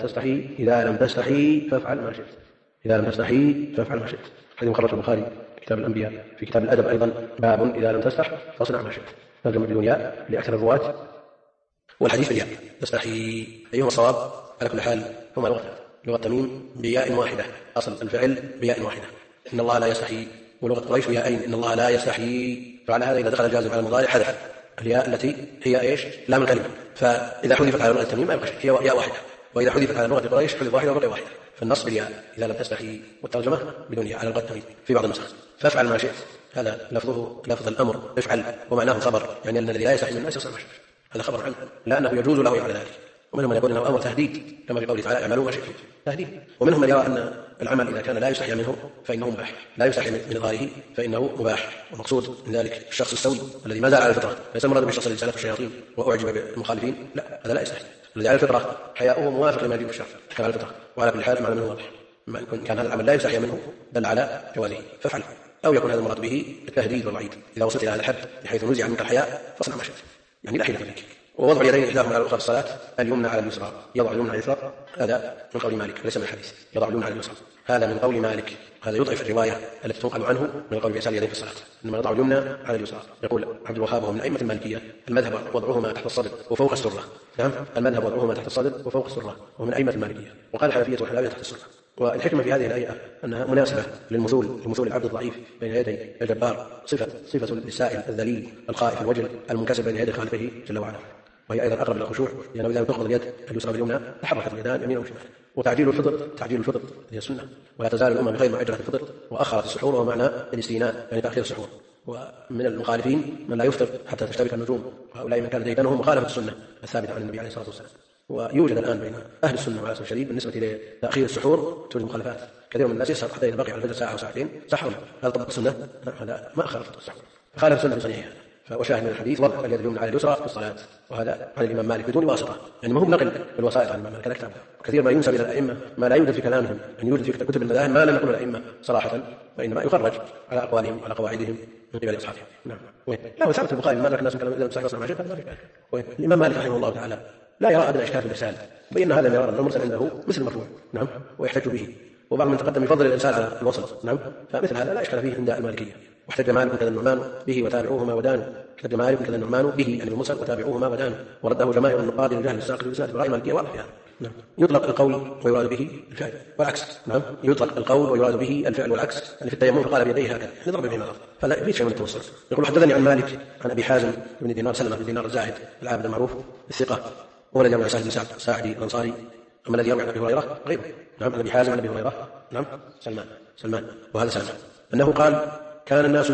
لم تستحي فافعل ما شئت، إذا لم تستحي فافعل ما شئت. حديث مخرج البخاري كتاب الأنبياء، في كتاب الأدب أيضا باب إذا لم تستح فاصنع ما شئت، ترجمة بدون ياء لأكثر الرواة، والحديث بالياء. تستحي أيهما الصواب؟ على كل حال هما لغة تميم بياء واحدة، أصل الفعل بياء واحدة، إن الله لا يستحي، ولغة قريش بياءين، إن الله لا يستحي. فعلى هذا إذا دخل الجازم على المضارع حذف الياء التي هي إيش؟ لام الكلمة، فإذا حذفت على لغة التميم ما يبقى شيء، هي ياء واحدة، وإذا حذفت على لغة قريش حذف واحدة وبقي واحدة. فالنص بالياء إذا لم تستحي، والترجمة بدون ياء على لغة التميم في بعض النسخ. فافعل ما شئت، هذا لفظه لفظ الأمر افعل، ومعناه خبر، يعني أن الذي لا يستحي من الناس يصنع ما شئت، هذا خبر عنه، لأنه يجوز له على ذلك. ومنهم من يقول انه امر تهديد كما في قوله تعالى اعملوا ما شئتم، تهديد. ومنهم من يرى ان العمل اذا كان لا يستحي منه فانه مباح، لا يستحي من ظاهره فانه مباح، والمقصود من ذلك الشخص السوي الذي ما زال على الفطره، ليس مراد بالشخص الذي سالته الشياطين واعجب بالمخالفين، لا، هذا لا يستحي. الذي على الفطره حياؤه موافق لما يجب الشرع كما على الفطره، وعلى كل حال معنى منه واضح، إن كان هذا العمل لا يستحي منه دل على جوازه فافعل، او يكون هذا المراد به التهديد والوعيد، اذا وصلت الى هذا الحد بحيث نزع منك الحياء فاصنع ما شئت، يعني لا حيلة فيك. ووضع اليدين إحداهما على الأخرى في الصلاة، اليمنى على اليسرى، يضع اليمنى على اليسرى، هذا من قول مالك وليس من الحديث، يضع اليمنى على اليسرى، هذا من قول مالك، هذا يضعف الرواية التي تنقل عنه من قول بإرسال اليدين في الصلاة، إنما يضع اليمنى على اليسرى. يقول عبد الوهاب وهو من أئمة المالكية المذهب وضعهما تحت الصدر وفوق السرة، نعم، المذهب وضعهما تحت الصدر وفوق السرة، وهو من أئمة المالكية. وقال الحنفية والحنابلة تحت السرة. والحكمة في هذه الهيئة أنها مناسبة لمثول العبد الضعيف بين يدي الجبار، صفة للسائل الذليل الخائف الوجل المنكسر بين يدي خالقه جل وعلا. وهي أيضا أقرب إلى الخشوع، لأنه إذا تخفض اليد اليسرى باليمنى تحركت اليدان يمين وشمال. وتعجيل الفطر هي السنة، ولا تزال الأمة بخير مع عجلة الفطر، وأخرت السحور وهو معنى الاستيناء يعني تأخير السحور. ومن المخالفين من لا يفطر حتى تشتبك النجوم، وهؤلاء من كان ديدنهم مخالفة السنة الثابتة عن النبي عليه الصلاة والسلام. ويوجد الآن بين أهل السنة والعسل الشديد بالنسبة لتأخير السحور توجد مخالفات. كثير من الناس يسهر حتى إذا بقي على الفجر ساعة أو ساعتين سحر. هذا طبق السنة؟ هذا ما أخر السحور، خالف السنة بصنيعها. وشاهد من الحديث وضع اليد اليمنى على اليسرى في الصلاة، وهذا عن الإمام مالك بدون واسطة، يعني ما هو نقل بالوسائط عن الإمام مالك كتاب. كثير ما ينسب إلى الأئمة ما لا يوجد في كلامهم، يعني يوجد في كتب المذاهب ما لم يقل الأئمة صراحة، وإنما يخرج على أقوالهم وعلى قواعدهم من قبل أصحابهم. نعم. لا وثبت البخاري ما الناس من كلام الإمام صلى الله عليه وسلم. الإمام مالك رحمه الله تعالى لا يرى أدنى إشكال في الإرسال، بين هذا مرارا أن المرسل عنده مثل المرفوع، نعم، ويحتج به. وبعض من تقدم يفضل الإرسال على الوصل، نعم، فمثل هذا لا إشكال فيه عند المالكية. واحتج مالك كذا النعمان به وتابعوهما ودانوا، احتج مالك كذا النعمان به يعني المرسل وتابعوهما ودانوا، ورده جماهير النقاد لجهل الساقط بالإسناد برأي المالكية واضح في هذا. نعم. يطلق القول ويراد به الفعل والعكس، نعم، يطلق القول ويراد به الفعل والعكس، يعني في التيمم فقال بيديه هكذا نضرب بهما الأرض، فلا يفيد شيء من التوسل. يقول حدثني عن مالك عن أبي حازم بن دينار سلمة بن دينار الزاهد العابد المعروف الثقة، هو الذي يروي عن سهل بن سعد الساعدي الأنصاري، أما الذي يروي عن أبي هريرة غيره، نعم، عن أبي حازم عن أبي هريرة، نعم، سلمان وهذا سلمان، أنه قال كان الناس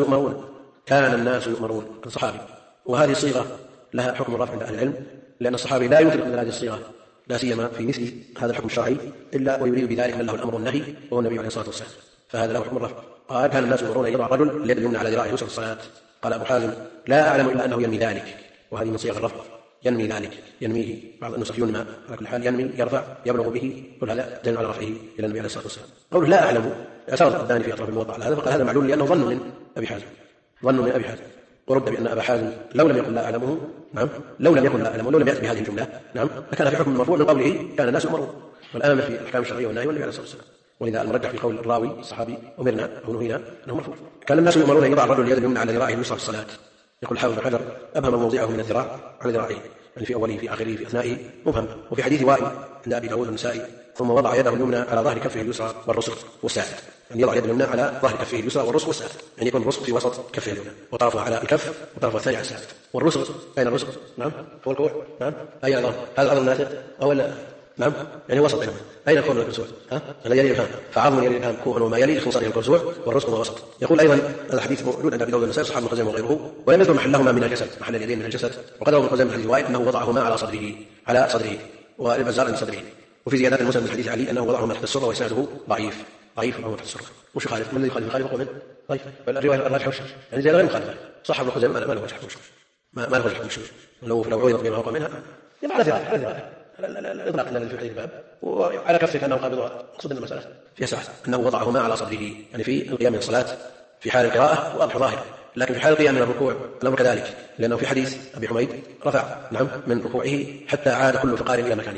يؤمرون الصحابي. وهذه الصيغة لها حكم الرفع عند أهل العلم، لأن الصحابي لا يطلق من هذه الصيغة لا سيما في مثل هذا الحكم الشرعي إلا ويريد بذلك من له الأمر والنهي وهو النبي عليه الصلاة والسلام، فهذا له حكم الرفع. قال كان الناس يؤمرون أن يضع الرجل اليد اليمنى على ذراعه يسرى الصلاة. قال أبو حازم لا أعلم إلا أنه ينمي ذلك، وهذه من صيغ الرفع، ينمي ذلك، ينميه، بعض النسخ ينمى، على كل حال ينمي يرفع يبلغ به، كل هذا دليل على رفعه إلى النبي عليه الصلاة والسلام. قوله لا أعلم اعترض الثاني في أطراف الموضع على هذا، فقال هذا معلول لأنه ظن من أبي حازم، ورد بأن أبا حازم لو لم يكن لا أعلمه، نعم، لو لم يأتي بهذه الجملة، نعم، لكان في حكم المرفوع من قوله كان الناس يؤمرون، والآن في الأحكام الشرعية والنهي والنبي عليه الصلاة والسلام. ولذا المرجح في قول الراوي الصحابي أمرنا أو نهينا أنه مرفوع. كان الناس يؤمرون أن يضع الرجل اليد اليمنى على ذراعه اليسرى في الصلاة. يقول الحافظ بن حجر أبهم موضعه من الذراع على ذراعه، يعني في أوله في آخره في أثنائه مبهم. وفي حديث وائل عند أبي داود والنسائي ثم وضع يده اليمنى على ظهر كفه اليسرى والرسغ والساعد، يعني يضع يده اليمنى على ظهر كفه اليسرى والرسغ والساعد، يعني يكون الرسغ في وسط كفه اليمنى وطرفه على الكف وطرفه الثاني على الساعد. والرسغ أين الرسغ؟ نعم، هو الكوع، نعم، أين العظم؟ هذا العظم الناتج أو نعم، يعني وسط بينهما. أين الكوع والكرسوع؟ الذي يلي الإبهام، فعظم يلي الإبهام كوع وما يلي خنصره الكرسوع، والرسغ هو وسط. يقول أيضا هذا الحديث موجود عند أبي داود والنسائي صحابه الخزيمة وغيره، ولم يذكر محلهما من الجسد، محل اليدين من الجسد، وقد روى ابن خزيمة حديث وائل أنه وضعهما على صدره والبزار عند صدره. وفي زيادات المسلم من حديث علي أنه وضعهما تحت السرة وإسناده ضعيف وهو تحت السرة. وش يخالف؟ من الذي يخالف؟ يخالف قوله طيب، الرواية الراجحة وش؟ يعني زيادة غير مخالفة، صح ابن خزيمة ما له وجه حكم، ما له وجه حكم، لو عوضت بما وقع منها يبقى على ذراع الإطلاق الذي في حديث الباب، وعلى كفه كأنه قابضها. أقصد أن المسألة فيها سعة، أنه وضعهما على صدره، يعني في القيام من الصلاة في حال القراءة واضح ظاهر، لكن في حال القيام من الركوع الأمر كذلك، لأنه في حديث أبي حميد رفع، نعم، من ركوعه حتى عاد كل فقار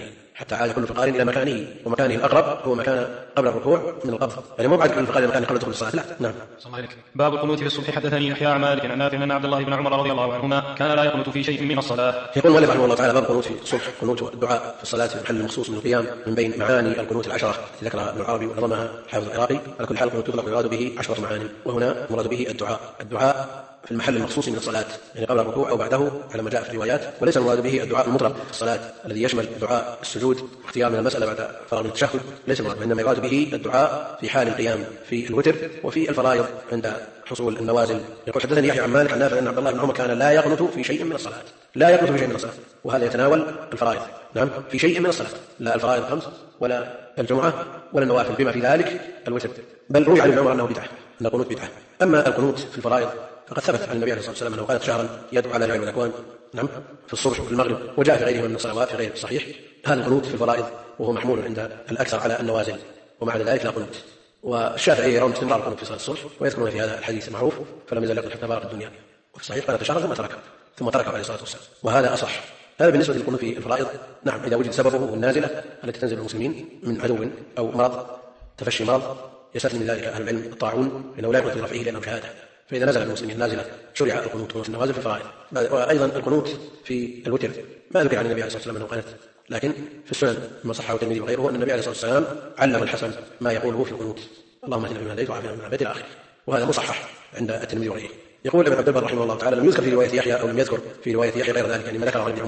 إلى مكانه، ومكانه الأقرب هو مكان قبل الركوع من القبض، يعني مو بعد كل فقار إلى مكانه قبل دخول الصلاة، لا، نعم. باب القنوت في الصبح. حدثني يحيى عن مالك عن نافع أن عبد الله بن عمر رضي الله عنهما كان لا يقنت في شيء من الصلاة. يقول المؤلف رحمه الله تعالى باب القنوت في الصبح، قنوت الدعاء في الصلاة في محل مخصوص من القيام، من بين معاني القنوت العشرة التي ذكرها ابن العربي ونظمها حافظ العراقي. على كل حال القنوت يطلق ويراد به 10 معاني، وهنا مراد به الدعاء في المحل المخصوص من الصلاة، يعني قبل الركوع أو بعده على ما جاء في الروايات، وليس المراد به الدعاء المطلق في الصلاة الذي يشمل دعاء السجود واختيار من المسألة بعد فراغ من التشهد، ليس المراد، وإنما يراد به الدعاء في حال القيام في الوتر وفي الفرائض عند حصول النوازل. يقول حدثني يحيى عن مالك عن نافع أن عبد الله بن عمر كان لا يقنت في شيء من الصلاة، وهذا يتناول الفرائض، نعم، في شيء من الصلاة، لا الفرائض 5 ولا الجمعة ولا النوافل، بما في ذلك الوتر، بل روي عن ابن عمر أنه بدعة، أن القنوت بدعة. أما القنوت في الفرائض فقد ثبت عن النبي عليه الصلاة والسلام أنه قال شهرا يدعو على الرعي والأكوان، نعم، في الصبح وفي المغرب، وجاء في غيرهما من الصلوات في غير الصحيح. هذا القنوت في الفرائض وهو محمول عند الأكثر على النوازل، ومع ذلك لا قنوت. والشافعي يرون استمرار القنوت في صلاة الصبح، ويذكرون في هذا الحديث المعروف فلم يزل يقنط حتى بارك الدنيا، وفي الصحيح قال شهرا ثم تركه عليه الصلاة والسلام، وهذا أصح. هذا بالنسبة للقنوت في الفرائض، نعم، إذا وجد سببه النازلة التي تنزل المسلمين من عدو أو مرض، تفشي مرض يستثني من ذلك أهل العلم الطاعون، لأنه لا يقنط لرفعه لأنه شهادة، فإذا نزل المسلمين نازلة شرع القنوت في النوازل في الفرائض. وأيضا القنوت في الوتر ما ذكر عن النبي عليه الصلاة والسلام أنه قنت، لكن في السنن ما صححه الترمذي وغيره أن النبي عليه الصلاة والسلام علم الحسن ما يقوله في القنوت، اللهم اهدنا فيمن هديت وعافنا فيمن عافيت إلى آخره، وهذا مصحح عند الترمذي وغيره. يقول ابن عبد البر رحمه الله تعالى لم يذكر في رواية يحيى أو لم يذكر في رواية يحيى غير ذلك، يعني ما ذكره عن ابن عمر،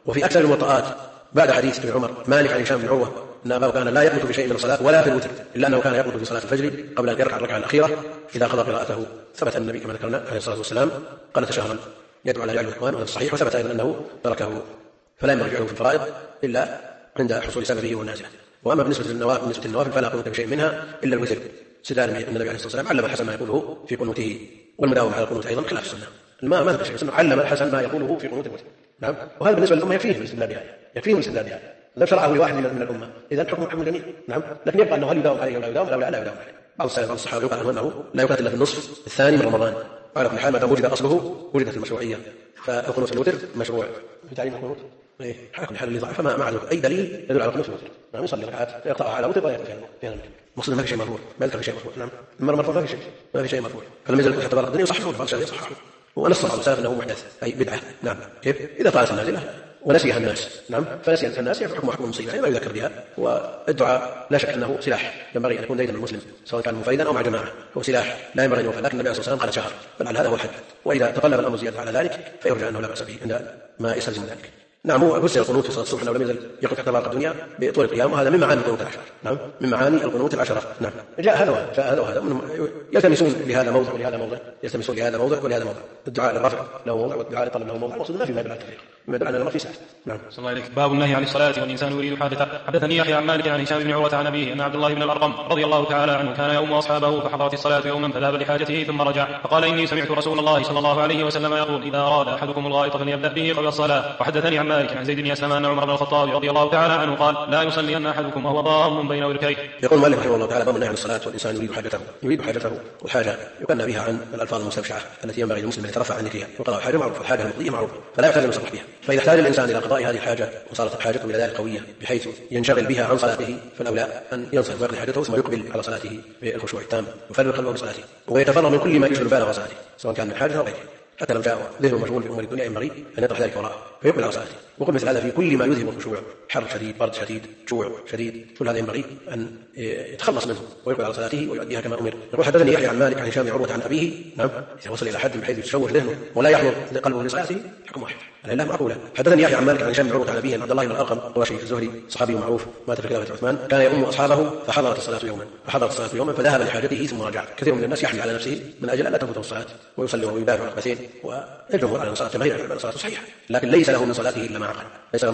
وفي أكثر الموطئات بعد حديث ابن عمر مالك عن هشام بن عروة أن أباه كان لا يقنط في شيء من الصلاة ولا في الوتر إلا أنه كان يقنط في صلاة الفجر قبل أن يركع الركعة الأخيرة إذا قضى قراءته. ثبت أن النبي كما ذكرنا عليه الصلاة والسلام قال شهرا يدعو على جعل الإخوان، وهذا صحيح. وثبت أيضا أنه تركه فلا ينبغي جعله في الفرائض إلا عند حصول سببه والنازلة. وأما بالنسبة للنوافل فلا قنوت بشيء منها إلا الوتر، استدلالا بأن النبي عليه الصلاة والسلام علم الحسن ما يقوله في قنوته، والمداومة على القنوت أيضا خلاف السنة. ما ذكر شيء، علم الحسن ما يقوله في قنوت الوتر. نعم، وهذا بالنسبة للأمة يكفيه الاستدلال بها، لو شرعه لواحد من الأمة إذا حكم حكم الجميع. نعم، لكن يبقى أنه هل يداوم عليه ولا يداوم، لا يداوم عليه. بعض الصحابة يقال أنه لا يقاتل إلا في النصف الثاني من رمضان. على كل حال ما دام وجد أصله وجدت المشروعية، فالقنوت في الوتر مشروع في تعليم القنوت. على كل حال اللي ضعف ما عنده أي دليل يدل على القنوت في الوتر. نعم، يصلي ركعات يقطعها على وتر ولا يأتي فيها مقصود ما في شيء مرفوع، ما يذكر شيء مرفوع. نعم، المرفوع ما في شيء مرفوع، فلم يزل حتى بلغ الدنيا يصححون فقال يصححون. ونص على السلف أنه محدث أي بدعة. نعم، كيف إذا طالت النازلة ونسيها الناس. نعم، فنسيها الناس يحكم حكم المصيبة ما يذكر بها. والدعاء لا شك أنه سلاح ينبغي أن يكون دائما المسلم سواء كان مفيدا أو مع جماعة، هو سلاح لا ينبغي أن يوفى. لكن النبي عليه الصلاة والسلام قال شهر، فلعل هذا هو الحد، وإذا تطلب الأمر زيادة على ذلك فيرجى أنه لا بأس به عند ما يستلزم ذلك. نعم، هو فسر القنوت في صلاة الصبح أنه لم يزل يقنط حتى بارق الدنيا بطول القيام، وهذا من معاني القنوت العشرة. نعم، من معاني القنوت العشرة. نعم، جاء هذا وهذا يلتمسون لهذا موضع ولهذا موضع، يلتمسون لهذا موضع ولهذا موضع. الدعاء للرفع له موضع والدعاء للطلب له موضع، وصلنا في ما يدل على التفريق، ما يدل على الأمر في سعة. نعم. صلى الله عليك. باب النهي عن الصلاة والإنسان يريد حادثة. حدثني يحيى عن مالك عن هشام بن عروة عن أبيه أن عبد الله بن الأرقم رضي الله تعالى عنه كان يؤم أصحابه فحضرت الصلاة يوما فذهب لحاجته ثم رجع فقال إني سمعت رسول الله صلى الله عليه وسلم يقول إذا أراد أحدكم الغائط فليبدأ به قبل الصلاة. وحدثني عن مالك عن زيد بن أسلم أن عمر بن الخطاب رضي الله تعالى عنه قال لا يصلين أحدكم وهو ضام بين وركيه. يقول مالك رحمه الله تعالى باب النهي عن الصلاة والإنسان يريد حاجته والحاجة يكنى بها عن الألفاظ المستبشعة التي ينبغي للمسلم أن يترفع عن ذكرها. وقضاء الحاجة معروف، الحاجة المقضية معروفة فلا يحتاج أن يصرح بها. فإذا احتاج الإنسان إلى قضاء هذه الحاجة وصارت حاجته إلى ذلك قوية بحيث ينشغل بها عن صلاته فالأولى أن ينصرف ويقضي حاجته ثم يقبل على صلاته بالخشوع التام ويفرغ قلبه بصلاته ويتفرغ من كل ما يشغل باله صلاته سواء كان من حاجة أو غيره. حتى لو جاء ذهنه مشغول بأمور الدنيا ينبغي أن يطرح ذلك وراءه فيقبل على صلاته. وقل مثل هذا في كل ما يذهب الخشوع، حر شديد، برد شديد، جوع شديد، كل هذا ينبغي أن يتخلص منه ويقبل على صلاته ويؤديها كما أمر. يقول حدثني يحيى عن مالك عن هشام بن عروة عن أبيه. نعم، إذا وصل إلى حد بحيث يتشوش ذهنه ولا يحضر قلبه لصلاته حكم واحد، العلة معقولة. حدثني يحيى عن مالك عن هشام بن عروة عن أبيه أن عبد الله بن الأرقم القرشي الزهري صحابي معروف مات في خلافة عثمان كان يؤم أصحابه فحضرت الصلاة يوما فذهب لحاجته ثم رجع. كثير من الناس يحمل على نفسه من أجل ألا تفوته الصلاة ويصلي ويدافع ركعتين والجمهور على صلاة جماهير على صلاة صحيحة، لكن ليس له من صلاته إلا ما عقل،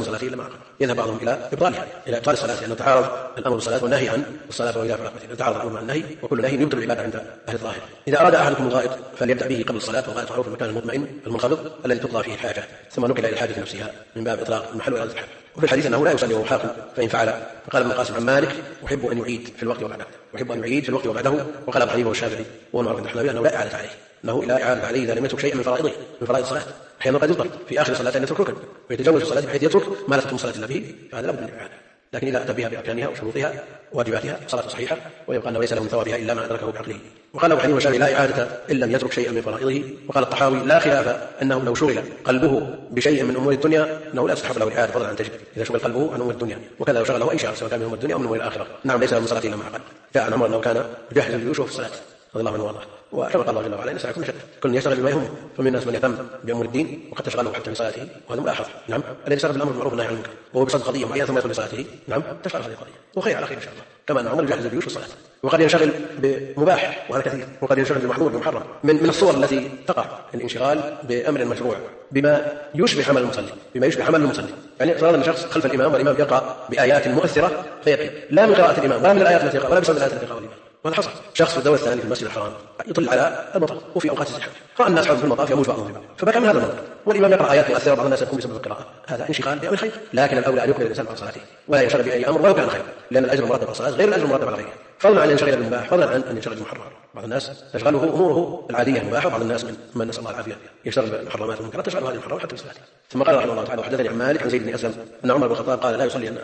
يذهب بعضهم إلى إبطالها إلى إبطال الصلاة لأنه تعارض الأمر بالصلاة والنهي عن الصلاة ويدافع ركعتين، تعارض الأمر مع النهي وكل نهي يبطل العبادة عند أهل الظاهر. إذا أراد أحدكم الغائط فليبدأ به قبل الصلاة، والغائط معروف المكان المطمئن المنخفض الذي تقضى فيه الحاجة ثم نقل إلى الحاجة نفسها من باب إطلاق المحل وإرادة الحال. وفي الحديث أنه لا يصلي وهو حاق فإن فعل. فقال ابن القاسم عن مالك أحب أن يعيد في الوقت وبعده. وقال أبو حنيفة والشافعي والمعروف عند الحنابلة أنه لا إعادة عليه، أنه لا إعادة عليه إذا لم يترك شيئا من فرائض الصلاة. أحيانا قد يضطر في آخر الصلاة أن يترك ركن ويتجاوز الصلاة بحيث يترك ما لا تتم الصلاة إلا به، فهذا لا بد من الإعادة. لكن إذا أتى بها بأركانها وشروطها وواجباتها صلاة صحيحة ويبقى أنه ليس له من ثوابها إلا ما أدركه بعقله. وقال أبو حنيفة والشافعي لا إعادة إن لم يترك شيئا من فرائضه. وقال الطحاوي لا خلاف أنه لو شغل قلبه بشيء من أمور الدنيا أنه لا تستحب له الإعادة فضلا عن تجب إذا شغل قلبه عن أمور الدنيا، وكذا لو شغله أي شيء سواء كان من أمور الدنيا أو من أمور الآخرة. نعم، ليس له من صلاته إلا ما عقل. جاء عن عمر أنه كان يجهز الجيوش وفي الصلاة رضي الله عنه وارضاه. وكما قال الله جل وعلا نسأل كل يشتغل بما يهمه، فمن الناس من يهتم بأمور الدين وقد تشغله حتى بصلاته وهذا ملاحظ. نعم، الذي يشتغل بالأمر بالمعروف والنهي عن المنكر وهو بصدد قضية معينة ثم يدخل بصلاته نعم تشغل هذه القضية وخير على خير إن شاء الله. كما أن عمر يجهز الجيوش في الصلاة وقد ينشغل بمباح وهذا كثير، وقد ينشغل بمحظور بمحرم. من الصور التي تقع الانشغال بأمر مشروع بما يشبه عمل المصلي، يعني فرضا أن شخص خلف الإمام والإمام يقرأ بآيات مؤثرة فيقف لا من قراءة الإمام ولا من الآيات التي يقرأ ولا بسبب الآيات التي يقرأ الإمام. وهذا حصل شخص في الدور الثاني في المسجد الحرام يطل على المطر وفي أوقات الزحام فالناس حوله في المطاف يموج بعضهم ببعض فبكى من هذا المطر والإمام يقرأ آيات مؤثرة بعض الناس يقوم بسبب القراءة، هذا انشغال بأمر خير. لكن الأولى أن يكمل الإنسان على صلاته ولا ينشغل بأي أمر ولو كان خير، لأن الأجر المرتب على الصلاة غير الأجر المرتب على غيره. فضلا عن ينشغل بالمباح فضلا عن أن ينشغل بالمحرم. بعض الناس تشغله أموره العادية المباحة وبعض الناس من نسأل الله العافية يشتغل بالمحرمات والمنكرات تشغله هذه المحرمات حتى بصلاته. ثم قال رحمه الله تعالى وحدثني عن مالك عن زيد بن أسلم أن عمر بن الخطاب قال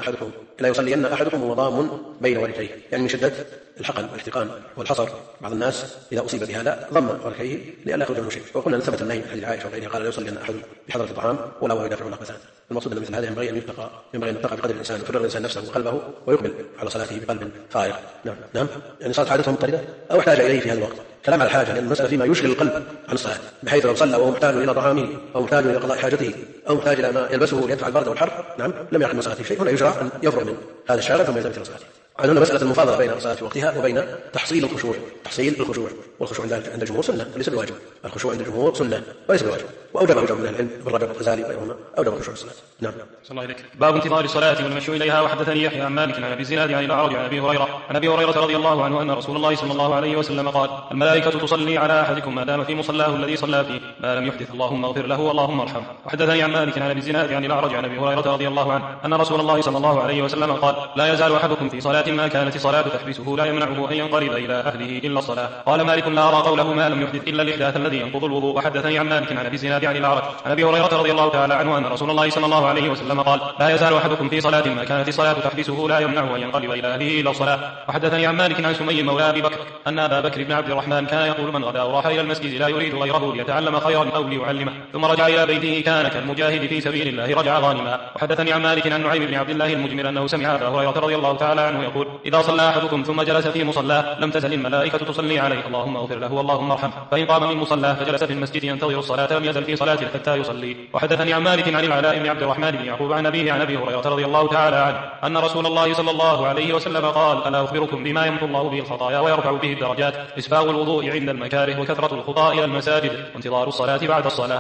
لا يصلين أحدكم وضام بين وركيه، يعني من شدة الحقن والاحتقان والحصر. بعض الناس إذا أصيب بهذا ضم وركيه لئلا يخرج منه شيء. وقلنا أن ثبت النهي من حديث عائشة وغيرها قال لا يصلين أحد بحضرة الطعام ولا هو يدافع النقصان. المقصود أن مثل هذا ينبغي أن يتقى بقدر الإنسان ويفرغ الإنسان نفسه وقلبه ويقبل على صلاته بقلب فارغ. نعم يعني صارت عادته مضطردة أو احتاج إليه في هذا الوقت كلام على الحاجة، لأن المسألة فيما يشغل القلب عن الصلاة، بحيث لو صلى وهو محتاج إلى طعامه أو محتاج إلى قضاء حاجته أو محتاج إلى ما يلبسه ليدفع البرد والحر، نعم، لم يعقل من صلاته شيء. هنا يجرى أن يفرغ من هذا الشارع ثم يلتفت إلى صلاته. هنا مسألة المفاضلة بين الصلاة في وقتها وبين تحصيل الخشوع. والخشوع عند الجمهور سنة وليس بواجب. الخشوع عند الجمهور سنة وليس بواجب، وأوجبه جمع من العلم بالرجل الغزالي وغيرهما أوجب الخشوع في الصلاة. نعم. صلى الله عليك. باب انتظار الصلاة والمشي إليها. وحدثني يحيى عن مالك عن أبي الزناد عن الأعرج عن أبي هريرة رضي الله عنه أن رسول الله صلى الله عليه وسلم قال: الملائكة تصلي على أحدكم ما دام في مصلاه الذي صلى فيه ما لم يحدث، اللهم اغفر له اللهم ارحمه. وحدثني عن مالك عن أبي الزناد عن الأعرج عن أبي هريرة رضي الله عنه أن رسول الله صلى الله عليه وسلم قال: لا يزال أحدكم في صلاة ما كانت الصلاة تحبسه لا يمنعه أن ينقلب إلى أهله إلا الصلاة. قال مالك: لا أرى قوله ما لم يحدث إلا الإحداث الذي ينقض الوضوء. وحدثني عن مالك عن أبي الزناد عن الأعرج عن أبي هريرة رضي الله تعالى عنه أن رسول الله صلى الله عليه وسلم قال: لا يزال أحدكم في صلاة ما كانت الصلاة تحبسه لا يمنعه أن ينقلب إلى أهله إلا الصلاة. وحدثني عن مالك عن سمي مولى أبي بكر أن أبا بكر بن عبد الرحمن كان يقول: من غدا وراح إلى المسجد لا يريد غيره ليتعلم خيرا أو ليعلمه ثم رجع إلى بيته كان كالمجاهد في سبيل الله رجع غانما. وحدثني عن مالك عن نعيم بن عبد الله المجمر أنه سمع أبا هريرة رضي الله تعالى عنه يقول: إذا صلى أحدكم ثم جلس في مصلاه لم تزل الملائكة تصلي عليه اللهم اغفر له اللهم ارحمه. فإن قام من مصلاه فجلس في المسجد ينتظر الصلاة لم يزل في صلاة حتى يصلي. وحدثني عن مالك عن العلاء بن عبد الرحمن بن يعقوب عن أبيه عن أبي هريرة رضي الله تعالى عنه أن رسول الله صلى الله عليه وسلم قال: ألا أخبركم بما يمحو الله به الخطايا ويرفع به الدرجات؟ إسباغ الوضوء عند المكاره وكثرة الخطى إلى المساجد وانتظار الصلاة بعد الصلاة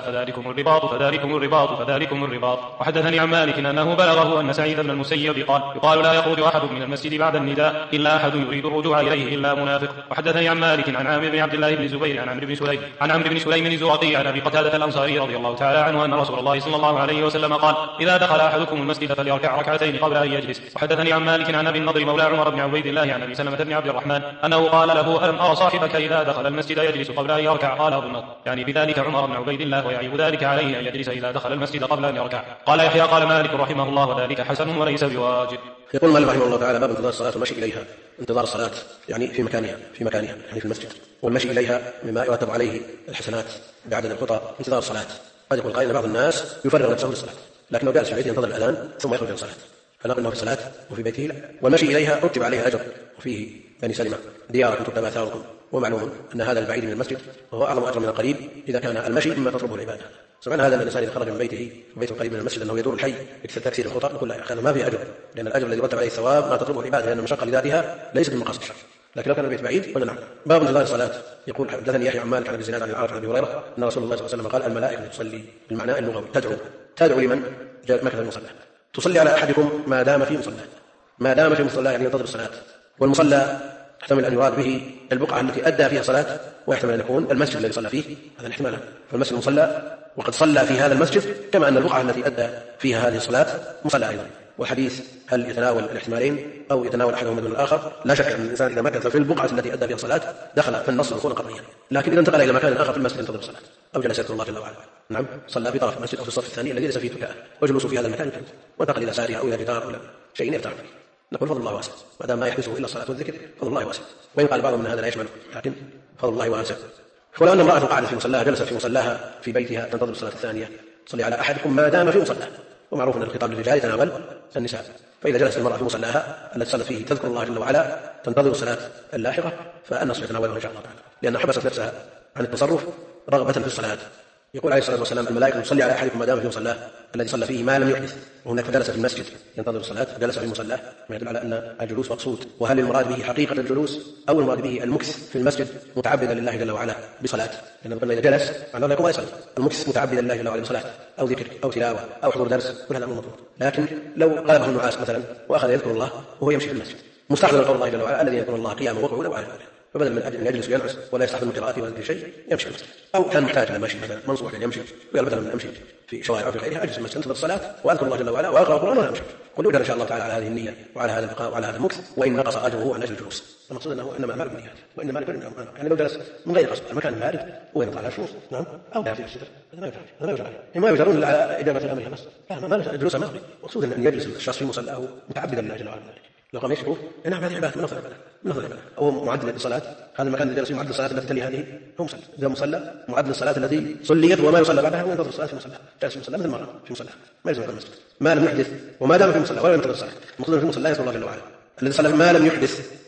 فذلكم الرباط. وحدثني عن مالك أنه بلغه أن سعيد بن المسيب قال: يقال لا يخرج أحد من المسجد بعد النداء إلا أحد يريد الرجوع إليه إلا منافق. وحدثني عن مالك عن عامر بن عبد الله بن زبير عن عمرو بن سليم الزرقي عن أبي قتادة الأنصاري رضي الله تعالى عنه أن رسول الله صلى الله عليه وسلم قال: إذا دخل أحدكم المسجد فليركع ركعتين قبل أن يجلس. وحدثني عن مالك عن أبي النضر مولى عمر بن عبيد الله عن أبي سلمة بن عبد الرحمن أنه قال له: ألم أرى صاحبك إذا دخل المسجد يجلس قبل أن يركع؟ قال أظن يعني بذلك عمر بن عبيد الله ويعيب ذلك عليه أن يجلس إذا دخل المسجد قبل أن يركع. قال يحيى: قال مالك رحمه الله: وذلك حسن وليس بواجب. يقول مالك رحمه الله تعالى: باب انتظار الصلاة والمشي إليها. انتظار الصلاة يعني في مكانها يعني في المسجد، والمشي إليها مما يرتب عليه الحسنات بعدد الخطى. انتظار الصلاة قد يقول قائل: بعض الناس يفرغ نفسه للصلاة، لكنه جالس في بيته ينتظر الأذان ثم يخرج الصلاة، فنقل أنه في الصلاة وفي بيته لا. والمشي إليها رتب عليه أجر، وفيه بني سلمة دياركم تكتب آثاركم. ومعلوم أن هذا البعيد من المسجد وهو أعظم أجر من القريب إذا كان المشي مما تطلبه العبادة. سمعنا هذا الإنسان إذا خرج من بيته وبيته قريب من المسجد أنه يدور الحي تكسير الخطى، نقول لا، هذا ما فيه أجر، لأن الأجر الذي يرتب عليه الثواب ما تطلبه العبادة، لأن المشقة لذاتها ليست من مقاصد الشرع. لكن لو كان البيت بعيد قلنا نعم. باب انتظار الصلاة. يقول: حدثني يحيى عن مالك عن أبي الزناد عن الأعرج عن أبي هريرة أن رسول الله صلى الله عليه وسلم قال: الملائكة تصلي، بالمعنى اللغوي تدعو لمن جاء مكة المصلى، تصلي على أحدكم ما دام في مصلاه. ما دام في مصلاه يعني ينتظر الصلاة. والمصلى يحتمل أن يراد به البقعة التي أدى فيها صلاة، ويحتمل أن يكون المسجد الذي صلى فيه، هذا الاحتمال. فالمسجد المصلى وقد صلى في هذا المسجد، كما أن البقعة التي أدى فيها هذه الصلاة مصلى أيضا. والحديث هل يتناول الاحتمالين أو يتناول أحدهما دون الآخر؟ لا شك أن الإنسان إذا مكث في البقعة التي أدى فيها الصلاة دخل في النص دخولا قطعيا، لكن إذا انتقل إلى مكان آخر في المسجد ينتظر الصلاة أو جلس يذكر الله جل وعلا، نعم، صلى في طرف المسجد أو في الصف الثاني الذي ليس فيه تكاء، وجلوسه في هذا المكان يمكن، وانتقل إلى سارية أو إلى جدار أو إلى شيء يرتاح فيه، نقول فضل الله واسع، ما دام ما يحبسه إلا الصلاة والذكر فضل الله واسع. وإن قال بعضهم من هذا لا يشمل، لكن فضل الله واسع. ولو أن امرأة قعدت في مصلاها جلست في مصلاها في بيتها تنتظر الصلاة الثانية، صلي على أحدكم ما دام في مصلاها. ومعروف أن الخطاب للرجال يتناول النساء، فإذا جلست المرأة في مصلاها التي صلت فيه تذكر الله جل وعلا تنتظر الصلاة اللاحقة فالنص يتناولها إن شاء الله تعالى، لأنها حبست نفسها عن التصرف رغبة في الصلاة. يقول عليه الصلاة والسلام: الملائكة تصلي على أحدكم ما دام في مصلاه الذي صلى فيه ما لم يحدث. وهناك جلس في المسجد ينتظر الصلاة جلس في مصلاه، ما يدل على أن الجلوس مقصود. وهل المراد به حقيقة الجلوس أو المراد به المكث في المسجد متعبدا لله جل وعلا بصلاة؟ لأن قلنا إذا جلس معناه لا يقوم ويصلي، المكث متعبدا لله جل وعلا بصلاة أو ذكر أو تلاوة أو حضور درس، كل هذا أمر مطلوب. لكن لو قلبه النعاس مثلا وأخذ يذكر الله وهو يمشي في المسجد مستحضر قول الله جل وعلا: الذي يذكر الله قياما وقعودا وعلى جنوبه، فبدل من أن يجلس وينعس ولا يستحضر من قراءته ولا شيء يمشي المسجد. أو كان محتاج إلى مشي مثلا منصوح أن يمشي، وقال بدل من أمشي في شوارع أو في غيرها أجلس المسجد أنتظر الصلاة وأذكر الله جل وعلا وأقرأ القرآن ولا أمشي. قل يقدر إن شاء الله تعالى على هذه النية وعلى هذا البقاء وعلى هذا المكث، وإن نقص أجره عن أجل الجلوس. المقصود أنه إنما أعمال بالنيات وإنما لكل امرئ ما نوى. يعني لو جلس من غير قصد المكان بارد وين طالع شموس، نعم، أو لا في الشتاء، هذا ما يجرى، ما يجرون على إجابة أمرها بس. ما الجلوس مغري، مقصود أن يجلس الشخص في مصلاه متعبدا لله جل وعلا. لو قام يشكو نعم هذه عبادة من أفضل العبادة أو معدل للصلاة. هذا المكان الذي جلس فيه معدل الصلاة التي تلي هذه هو مصلى، إذا مصلى معدل الصلاة التي صليت وما يصلى بعدها وينتظر الصلاة في مصلى، جالس في مصلى مثل المرأة في مصلى ما يلزم المسجد ما لم يحدث وما دام في مصلى ولا ينتظر الصلاة. المقصود في مصلى يذكر الله جل وعلا. الذي صلى ما لم يحدث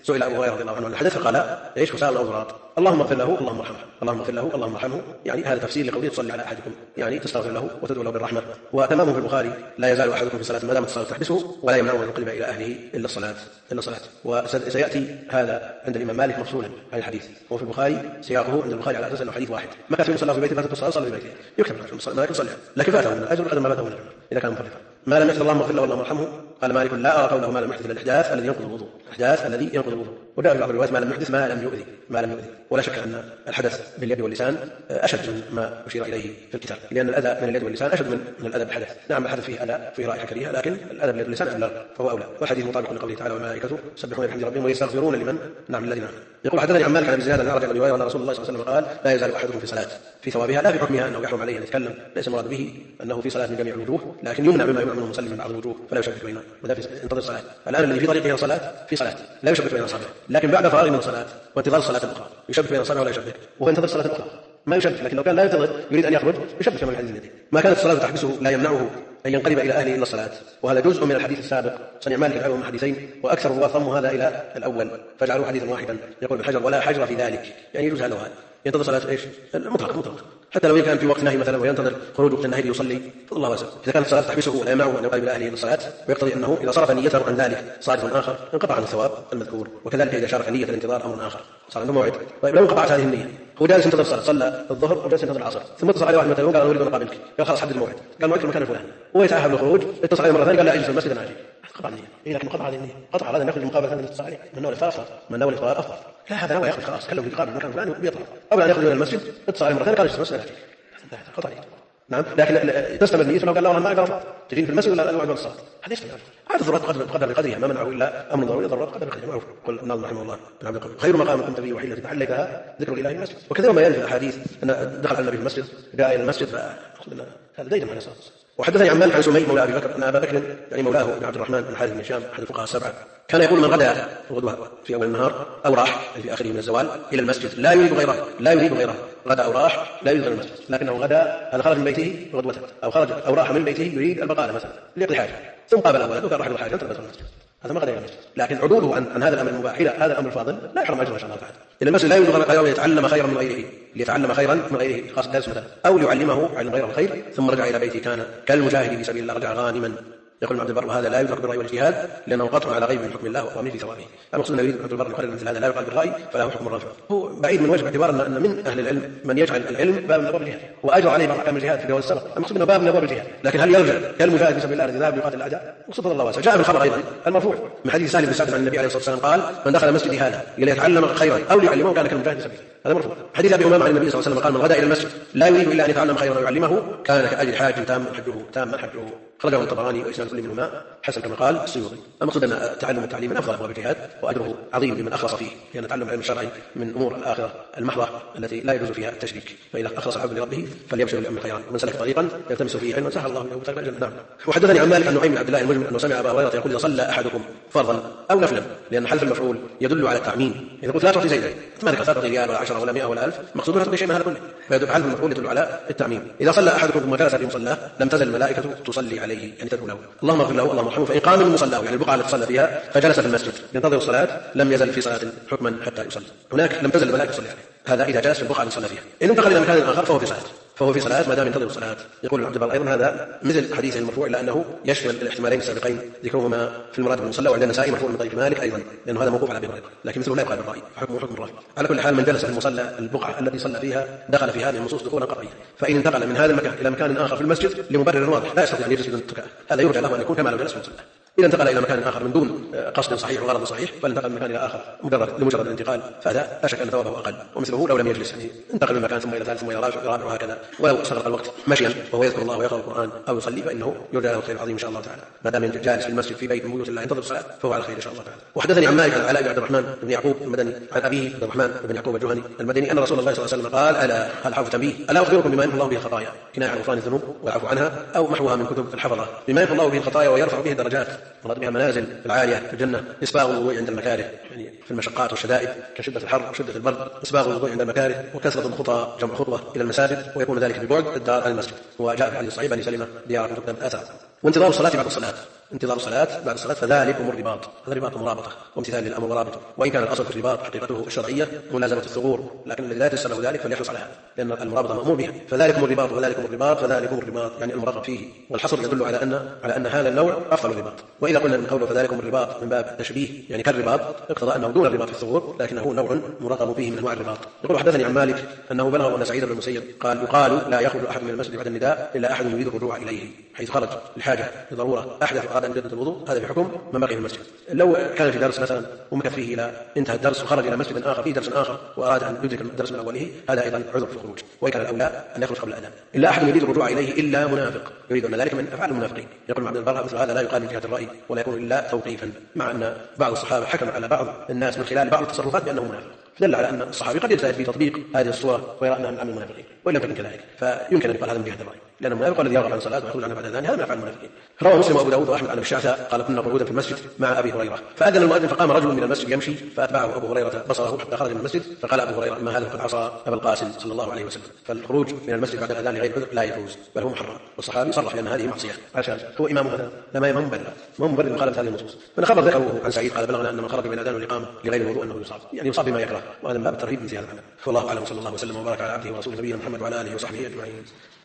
سئل أبو هريرة رضي الله عنه عن الحدث فقال ايش؟ فسأل الأوزراط اللهم اغفر له اللهم ارحمه، اللهم اغفر له اللهم ارحمه، يعني هذا تفسير لقوله تصلي على أحدكم، يعني تستغفر له وتدعو له بالرحمة. وتمامه في البخاري لا يزال أحدكم في الصلاة ما دامت الصلاة تحبسه ولا يمنعه أن ينقلب إلى أهله إلا الصلاة. وسيأتي هذا عند الإمام مالك مفصولا عن الحديث، وفي البخاري سياقه عند البخاري على أساس أنه حديث واحد، ما كان يصلى في بيته فاتت الصلاة صلى في بيته يكتب ما يصلي، لكن فاته من الأجر قدر ما فاته من الأجر إذا كان مفرطا. ما لم يحدث اللهم اغفر له اللهم ارحمه، قال مالك لا أرى قوله ما لم يحدث إلا الإحداث الذي ينقض الوضوء، الإحداث الذي ينقض الوضوء. وجاء في بعض الروايات ما لم يحدث ما لم يؤذي. ولا شك أن الحدث باليد واللسان أشد من ما أشير إليه في الكتاب، لأن الأذى من اليد واللسان أشد من الأذى بالحدث. نعم الحدث فيه أذى فيه رائحة كريهة، لكن الأذى باليد واللسان أبلغ فهو أولى. والحديث مطابق لقوله تعالى والملائكة يسبحون بحمد ربهم ويستغفرون لمن نعم الذين آمنوا. يقول حدثني عن مالك عن ابي زياد عن ابي هريره ان رسول الله صلى الله عليه وسلم قال لا يزال احدكم في صلاه في ثوابها لا في حكمها انه يحرم عليه ان يتكلم، ليس المراد به انه في صلاه من جميع الوجوه، لكن يمنع مما يمنع من المصلي من بعض الوجوه فلا يشبك بينها، وذا في انتظر الصلاه. الان الذي في طريقه الى الصلاه في صلاه لا يشبك بين اصابعه، لكن بعد فراغ من الصلاه وانتظار الصلاه الاخرى يشبك بين اصابعه ولا يشبك، وهو ينتظر الصلاه الاخرى ما يشبك. لكن لو كان لا ينتظر يريد ان يخرج يشبك كما في الحديث الذي ما كانت الصلاه تحبسه لا يمنعه أن ينقلب إلى أهله إلا الصلاة. وهذا جزء من الحديث السابق صنع مالك الأول من حديثين، وأكثر الرواة ضموا هذا إلى الأول فجعلوا حديثا واحدا. يقول ابن حجر ولا حجر في ذلك، يعني يجوز هذا وهذا، ينتظر صلاة ايش؟ مطلق حتى لو كان في وقت نهي مثلا وينتظر خروج وقت النهي ليصلي الله واسع. إذا كانت الصلاة تحبسه ولا يمنعه أن ينقلب إلى أهله إلا الصلاة، ويقتضي أنه إذا صرف نيته عن ذلك صارف آخر انقطع عن الثواب المذكور. وكذلك إذا شارك نية الانتظار أمر آخر صار عنده موعد. طيب لو انقطعت هذه النية، هو جالس ينتظر الصلاة، صلى الظهر وجالس ينتظر العصر، ثم اتصل عليه واحد مثلا قال أنا أريد أن أقابلك، قال خلاص حدد الموعد، قال موعدك المكان الفلاني، هو يتأهب للخروج، اتصل عليه مرة ثانية قال لا أجلس في المسجد أنا أجي، قطع النية. لكن قطع هذه النية، قطع هذا يخرج المقابلة الثانية اتصل عليه من نوع الإفطار من نوع الإفطار أفضل. لا هذا نوع يخرج خلاص كلهم يقابل المكان الفلاني ويطلع، قبل أن يخرج من المسجد اتصل عليه مرة ثانية قال اجلس في المسجد أنا أجي، قطع النية. نعم لكن تستمر نيته لو قال لا والله ما أقدر تجيني في المسجد ولا الوعد والصلاة، هذا يستمر. عاد الضرورات قدر بقدرها، ما منعه إلا أمر ضروري، ضرورات قدر بقدرها معروف. قل الناظم رحمه الله بن عبد القادر خير مقام كنت فيه وحيلة تحليتها ذكر الإله المسجد. وكثيرا ما يأتي في الأحاديث أن دخل النبي في المسجد جاء إلى المسجد هذا ديدم عليه الصلاة والسلام. وحدثني عن مالك عن سمي مولى أبي بكر أن أبا بكر يعني مولاه بن عبد الرحمن بن الحارث بن هشام أحد الفقهاء السبعة كان يقول من غدا غدوة في أول النهار أو راح في آخره من الزوال إلى المسجد لا يريد غيره غدا أو راح لا يريد غير المسجد، لكنه غدا هذا خرج من بيته غدوة أو خرج أو راح من بيته يريد البقالة مثلا ليقضي حاجة، ثم قابل أولا وكان راح له حاجة تربط المسجد، هذا ما غدا إلى المسجد. لكن عدوله عن هذا الأمر المباح إلى هذا الأمر الفاضل لا يحرم أجره إن شاء الله تعالى. إلى المسجد لا يريد غيره يتعلم خيرا من غيره، ليتعلم خيرا من غيره خاصة درس مثلا أو ليعلمه علم غير الخير، ثم رجع إلى بيته كان كالمجاهد في سبيل الله رجع غانما. يقول ابن عبد البر وهذا لا يدرك بالرأي والاجتهاد لأنه قطع على غيب من حكم الله وأمره في ثوابه. المقصود أن يريد ابن عبد البر يقرر مثل هذا لا يقال بالرأي فله حكم الرجل، هو بعيد من وجه باعتبار أن من أهل العلم من يجعل العلم باب من أبواب الجهاد وأجر عليه بعض أحكام الجهاد في جواز السبق، المقصود أنه باب من أبواب الجهاد. لكن هل يرجع كالمجاهد في سبيل الله الذي ذهب ليقاتل الأعداء؟ مقصود الله واسع. جاء في الخبر أيضا المرفوع من حديث سالم بن سعد عن النبي عليه الصلاة والسلام قال من دخل مسجدي هذا ليتعلم خيرا أو ليعلمه كان كالمجاهد في سبيله، هذا مرفوع. حديث أبي أمامة عن النبي صلى الله عليه وسلم قال من غدا إلى المسجد لا يريد إلا أن يتعلم خيرا ويعلمه كان كأجر حاج تاما حجه. خرجه الطبراني وإسناد كل منهما حسن كما قال السيوطي. المقصود أن تعلم التعليم من أفضل أبواب الجهاد وأجره عظيم لمن أخلص فيه، لأن تعلم العلم الشرعي من أمور الآخرة المحضة التي لا يجوز فيها التشريك، فإذا أخلص العبد لربه فليبشر بالأمر خيرا ومن سلك طريقا يلتمس فيه علما سهل الله له طريق الجنة. نعم. وحدثني عن مالك عن نعيم بن عبد الله المجمل أنه سمع أبا هريرة يقول إذا صلى أحدكم فرضا أو نفلا، لأن حذف المفعول يدل على التعميم. إذا قلت لا تعطي زيدا ما ذكر لا تعطي ريال ولا 10 ولا 100 ولا 1000، مقصود لا تعطي شيء من هذا كله، فحذف المفعول يدل على التعميم. إذا صلى أحدكم ثم جلس في مصلاه لم تزل الملائكة تصلي عليه يعني تدعو له اللهم اغفر له اللهم ارحمه. فإن قام من مصلاه يعني البقعة التي صلى فيها فجلس في المسجد ينتظر الصلاة لم يزل في صلاة حكما حتى يصلي، هناك لم تزل الملائكة تصلي عليه، هذا إذا جلس في البقعة التي صلى فيها. إن انتقل إلى مكان آخر فهو في صلاة ما دام ينتظر الصلاة. يقول عبد البر أيضا هذا مثل حديث المرفوع إلا أنه يشمل الاحتمالين السابقين ذكرهما في المراد بالمصلى، وعند النسائي مرفوع من طريق مالك أيضا لأنه هذا موقوف على أبي هريرة، لكن مثله لا يقال بالرأي فحكمه حكم الرأي. على كل حال من جلس في المصلى البقعة التي صلى فيها دخل في هذه النصوص دخولا قطعيا، فإن انتقل من هذا المكان إلى مكان آخر في المسجد لمبرر واضح لا يستطيع أن يجلس بدون اتكاء هذا يرجى له أن يكون كما لو جلس في المصلى. إذا انتقل إلى مكان آخر من دون قصد صحيح وغرض صحيح فانتقل من مكان إلى آخر لمجرد الانتقال فهذا لا شك أن ثوابه أقل. ومثله لو لم يجلس يعني انتقل من مكان ثم إلى ثالث ثم إلى رابع وهكذا، ولو سبق الوقت مشيا وهو يذكر الله ويقرأ القرآن أو يصلي فإنه يرجى له الخير العظيم إن شاء الله تعالى، ما دام جالس في المسجد في بيت من بيوت الله ينتظر الصلاة فهو على خير إن شاء الله تعالى. وحدثني عن مالك عن علاء بن عبد الرحمن بن يعقوب المدني عن أبيه عبد الرحمن بن يعقوب الجهني المدني أن رسول الله صلى الله عليه وسلم قال ألا هل حرف تنبيه ألا أخبركم بما يمحو الله به الخطايا، كناية عن غفران الذنوب والعفو عنها أو محوها من كتب الحفظة، بما يمحو الله به الخطايا ويرفع به الدرجات مراد بها منازل العالية في الجنة، إسباغ الوضوء عند المكاره يعني في المشقات والشدائد كشدة الحر وشدة البرد، إسباغ الوضوء عند المكاره، وكثرة الخطى جمع خطوة إلى المساجد ويكون ذلك ببعد الدار عن المسجد. وجاء في حديث صحيح بني سلمة دياركم تقدم آثار. وانتظار الصلاة بعد الصلاة انتظار الصلاة بعد الصلاة فذلكم الرباط. هذا رباط مرابطة وامتثال للأمر ورابطه، وإن كان الأصل في الرباط حقيقته الشرعية ملازمة الثغور، لكن الذي لا يتيسر له ذلك فليحرص على هذا، لأن المرابطة مأمور بها. فذلكم الرباط وذلكم الرباط فذلكم الرباط يعني المرغب فيه، والحصر يدل على أن هذا النوع أفضل الرباط. وإذا قلنا من قوله فذلكم الرباط من باب التشبيه يعني كالرباط، اقتضى أنه دون الرباط في الثغور لكنه نوع مرغب فيه من أنواع الرباط. يقول حدثني عن مالك أنه بلغ أن سعيد بن المسيب قال يقال لا يخرج أحد من المسجد بعد النداء إلا أحد يريد الرجوع إليه، حيث خرج لحاجة لضرورة أحدث وأراد أن يجدد الوضوء، هذا بحكم من بقي في المسجد. لو كان في درس مثلا ومكث فيه إلى انتهى الدرس وخرج إلى مسجد آخر فيه درس آخر وأراد أن يدرك الدرس من أوله، هذا أيضا عذر في الخروج، وإن كان الأولى أن يخرج قبل الأذان. إلا أحد يريد الرجوع إليه إلا منافق يريد أن ذلك من أفعال المنافقين. يقول عبد البر مثل هذا لا يقال من جهة الرأي ولا يكون إلا توقيفا، مع أن بعض الصحابة حكم على بعض الناس من خلال بعض التصرفات بأنه منافق، فدل على أن الصحابي قد يجتهد في تطبيق هذه الصورة ويرى أنها من عمل المنافقين، وإن لم تكن كذلك فيمكن أن يقال هذا من جهة الرأي، لأن المنافق الذي يرغب عن صلاة ويخرج عنها بعد الأذان هذا من أفعال المنافقين. روى مسلم وأبو داود وأحمد عن الشعثاء قال كنا قعودا في المسجد مع أبي هريرة فأذن المؤذن فقام رجل من المسجد يمشي فأتبعه أبو هريرة بصره حتى خرج من المسجد، فقال أبو هريرة ما هذا قد عصى أبا القاسم صلى الله عليه وسلم. فالخروج من المسجد بعد الأذان لغير عذر لا يجوز بل هو محرم، والصحابي صرح بأن هذه معصية عشان هو إمام هذا لما إمام مبرر ما مبرر مخالفة هذه النصوص. من خبر ذكره عن سعيد قال بلغنا أن من خرج من الأذان والإقامة لغير الوضوء أنه يصاب، يعني يصاب بما يكره، وهذا من باب الترهيب من زيادة. والله أعلم، صلى الله وسلم وبارك على عبده ورسوله نبينا محمد وعلى آله وصحبه أجمعين.